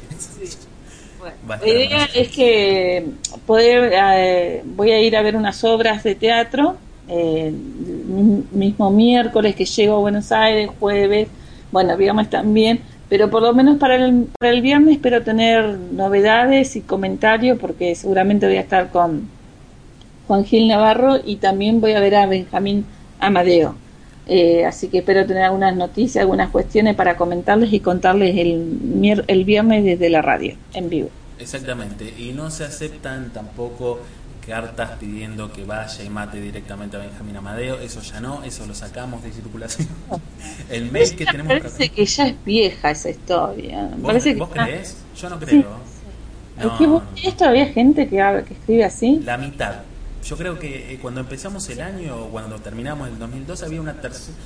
Va a La estar en idea es que voy a ir a ver unas obras de teatro, mismo miércoles que llego a Buenos Aires, jueves, bueno, viernes también, pero por lo menos para el viernes espero tener novedades y comentarios, porque seguramente voy a estar con Juan Gil Navarro y también voy a ver a Benjamín Amadeo. Así que espero tener algunas noticias, algunas cuestiones para comentarles y contarles el viernes desde la radio, en vivo. Exactamente, y no se aceptan tampoco cartas pidiendo que vaya y mate directamente a Benjamín Amadeo, eso ya no, eso lo sacamos de circulación. El mail que tenemos acá. Parece que ya es vieja esa historia. ¿Vos, Parece que vos está- creés? Yo no creo. Sí. No, ¿Es que vos tenés todavía gente que escribe así? la mitad. Yo creo que cuando empezamos el año, cuando terminamos el 2002, había una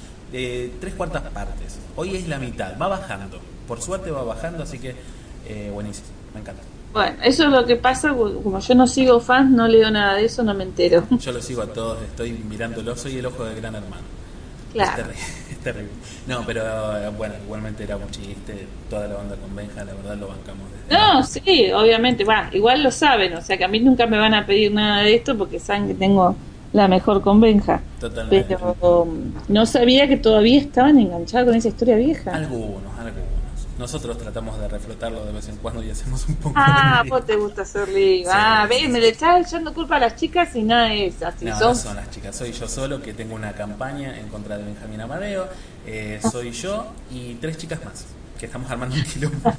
tres cuartas partes. Hoy es la mitad, va bajando. Por suerte va bajando, así que buenísimo, me encanta. Bueno, eso es lo que pasa, como yo no sigo fans, no leo nada de eso, no me entero. Yo lo sigo a todos, estoy mirándolo, soy el ojo del gran hermano. Claro. Es terrible. No, pero bueno, igualmente era un chiste, toda la onda con Benja, la verdad lo bancamos desde No, sí, obviamente, igual lo saben, o sea que a mí nunca me van a pedir nada de esto porque saben que tengo la mejor con Benja. Totalmente. Pero no sabía que todavía estaban enganchados con esa historia vieja. Algunos. Nosotros tratamos de reflotarlo de vez en cuando y hacemos un poco Ah, de... vos te gusta hacer lío. Ves, me le estás echando culpa a las chicas y nada es así. No, no son las chicas, soy yo solo que tengo una campaña en contra de Benjamín Amadeo, soy yo y 3 chicas más, que estamos armando un quilombo.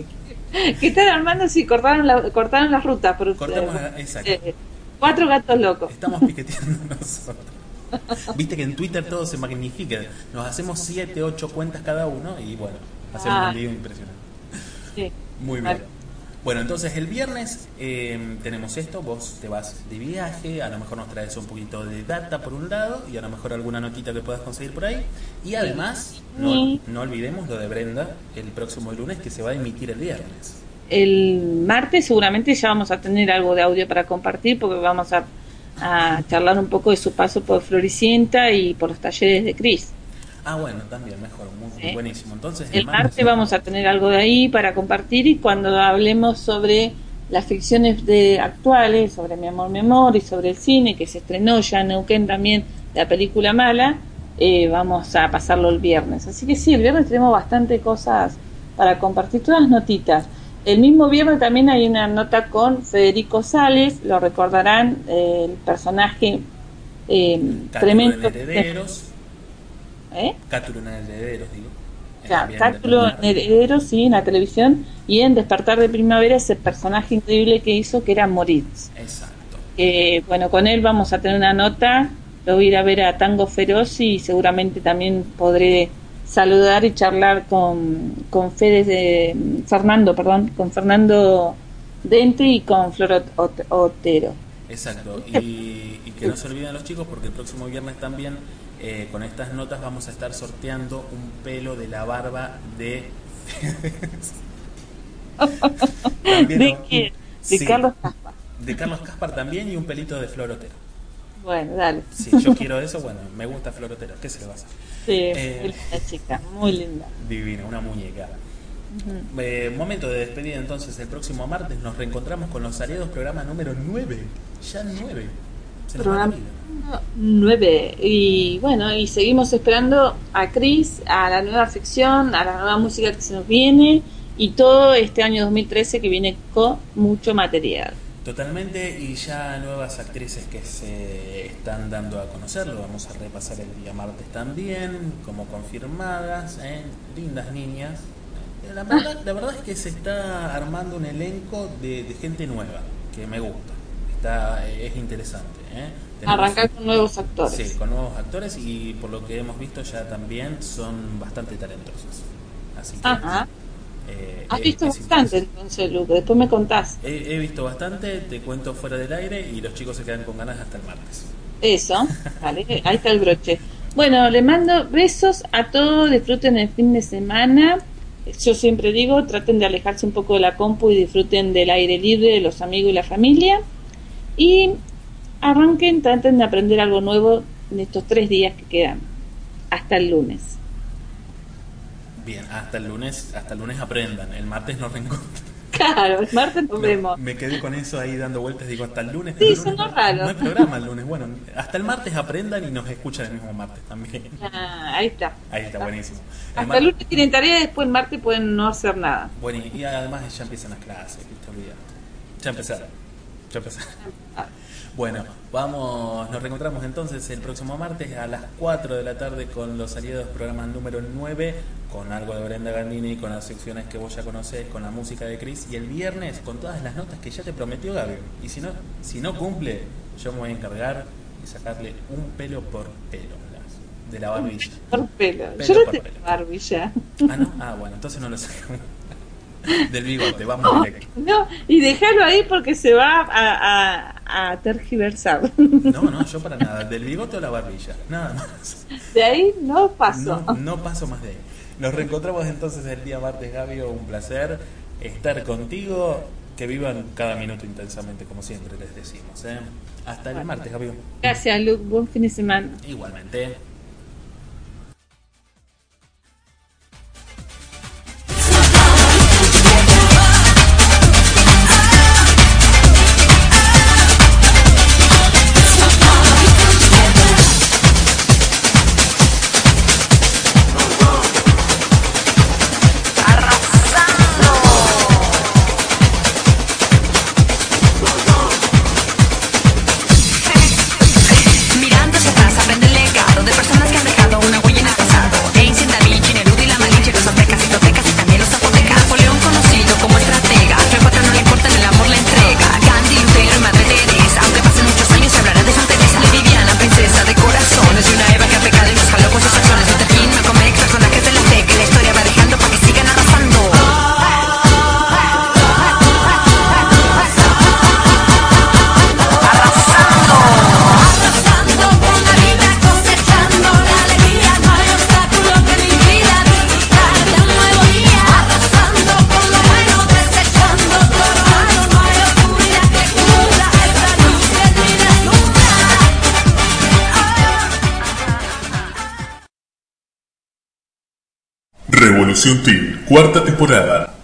que están armando si cortaron las rutas por Cortamos, ustedes. exacto. 4 gatos locos. Estamos piqueteando nosotros. Viste que en Twitter todo se magnifica, nos hacemos 7, 8 cuentas cada uno y bueno, hacemos un lío impresionante. Sí. Muy bien. Bueno, entonces el viernes tenemos esto, vos te vas de viaje, a lo mejor nos traes un poquito de data por un lado y a lo mejor alguna notita que puedas conseguir por ahí. Y además, no olvidemos lo de Brenda el próximo lunes que se va a emitir el viernes. El martes seguramente ya vamos a tener algo de audio para compartir porque vamos a charlar un poco de su paso por Floricienta y por los talleres de Cris. Ah, bueno, también mejor, muy buenísimo. Entonces El martes vamos a tener algo de ahí para compartir y cuando hablemos sobre las ficciones actuales, sobre Mi amor y sobre el cine que se estrenó ya en Neuquén también, la película Mala, vamos a pasarlo el viernes. Así que sí, el viernes tenemos bastante cosas para compartir, todas notitas. El mismo viernes también hay una nota con Federico Sales, lo recordarán, el personaje tremendo. Herederos. Cátulo en Herederos, digo. Claro, Cátulo en Herederos, sí, en la televisión, y en Despertar de Primavera ese personaje increíble que hizo, que era Moritz. Exacto. Bueno, con él vamos a tener una nota, lo voy a ir a ver a Tango Feroz y seguramente también podré saludar y charlar con Fernando Dente y con Flor Otero. Exacto, y que no se olviden los chicos, porque el próximo viernes también con estas notas vamos a estar sorteando un pelo de la barba de ¿De quién? De Carlos Caspar. De Carlos Caspar también, y un pelito de Flor Otero. Bueno, dale. Si yo quiero eso, bueno, me gusta Flor Otero, ¿qué se le va a hacer? Sí, linda chica, muy linda. Divina, una muñeca. Momento de despedida entonces. El próximo martes nos reencontramos con Los Aliados, programa número 9. Ya 9. Programa 9. Y bueno, y seguimos esperando a Cris, a la nueva ficción, a la nueva música que se nos viene, y todo este año 2013 que viene con mucho material. Totalmente, y ya nuevas actrices que se están dando a conocer, lo vamos a repasar el día martes también, como confirmadas, lindas niñas. La verdad es que se está armando un elenco de gente nueva, que me gusta, es interesante. Arrancar con nuevos actores. Sí, con nuevos actores, y por lo que hemos visto ya también son bastante talentosas. Así que... Ajá. Has visto bastante entonces, Luke, después me contás. He visto bastante, te cuento fuera del aire, y los chicos se quedan con ganas hasta el martes. Eso, vale, ahí está el broche. Bueno, le mando besos a todos, disfruten el fin de semana. Yo siempre digo, traten de alejarse un poco de la compu y disfruten del aire libre, de los amigos y la familia. Y arranquen, traten de aprender algo nuevo en estos 3 días que quedan, hasta el lunes. Bien, hasta el lunes aprendan, el martes nos reencontramos. Claro, el martes nos vemos. Me quedé con eso ahí dando vueltas, digo, hasta el lunes. Sí, son raros. No hay programa el lunes, bueno, hasta el martes aprendan y nos escuchan el mismo martes también. Ahí está. Ahí está, buenísimo. Hasta el lunes tienen tarea, después el martes pueden no hacer nada. Bueno, y además ya empiezan las clases, ¿viste? Olvidate. Ya empezaron. Bueno, nos reencontramos entonces el próximo martes a las 4 de la tarde con Los Aliados, programa número 9, con algo de Brenda Gandini, con las secciones que vos ya conocés, con la música de Cris, y el viernes con todas las notas que ya te prometió Gaby. Y si no cumple, yo me voy a encargar de sacarle un pelo por pelo de la barbilla. Por pelo. Yo no tengo barbilla. Ah, ¿no? Ah, bueno, entonces no lo sacamos. Del bigote, vamos directo. No, y déjalo ahí porque se va a tergiversar. No, yo para nada. Del bigote o la barbilla, nada más. De ahí no paso. No paso más de ahí. Nos reencontramos entonces el día martes, Gaby. Un placer estar contigo. Que vivan cada minuto intensamente, como siempre les decimos. Hasta el martes, Gaby. Gracias, Luke. Buen fin de semana. Igualmente. Mirando hacia atrás, aprende el legado de personas que han dejado una huella en el pasado. Einstein, Da Vinci, Neruda y la Malinche, los aztecas, hipotecas y también los zapotecas. Napoleón conocido como estratega, Cleopatra no le importa en el amor la entrega. Gandhi, Lutero y Madre Teresa, aunque pasen muchos años se hablará de Santa Teresa. Lady Diana, princesa de corazones, y una Eva que ha pecado y nos jaló con sus acciones. Luther King, Malcolm X, personajes de la fe que la historia va dejando para que sigan arrasando. Revolución Teen, 4ª temporada.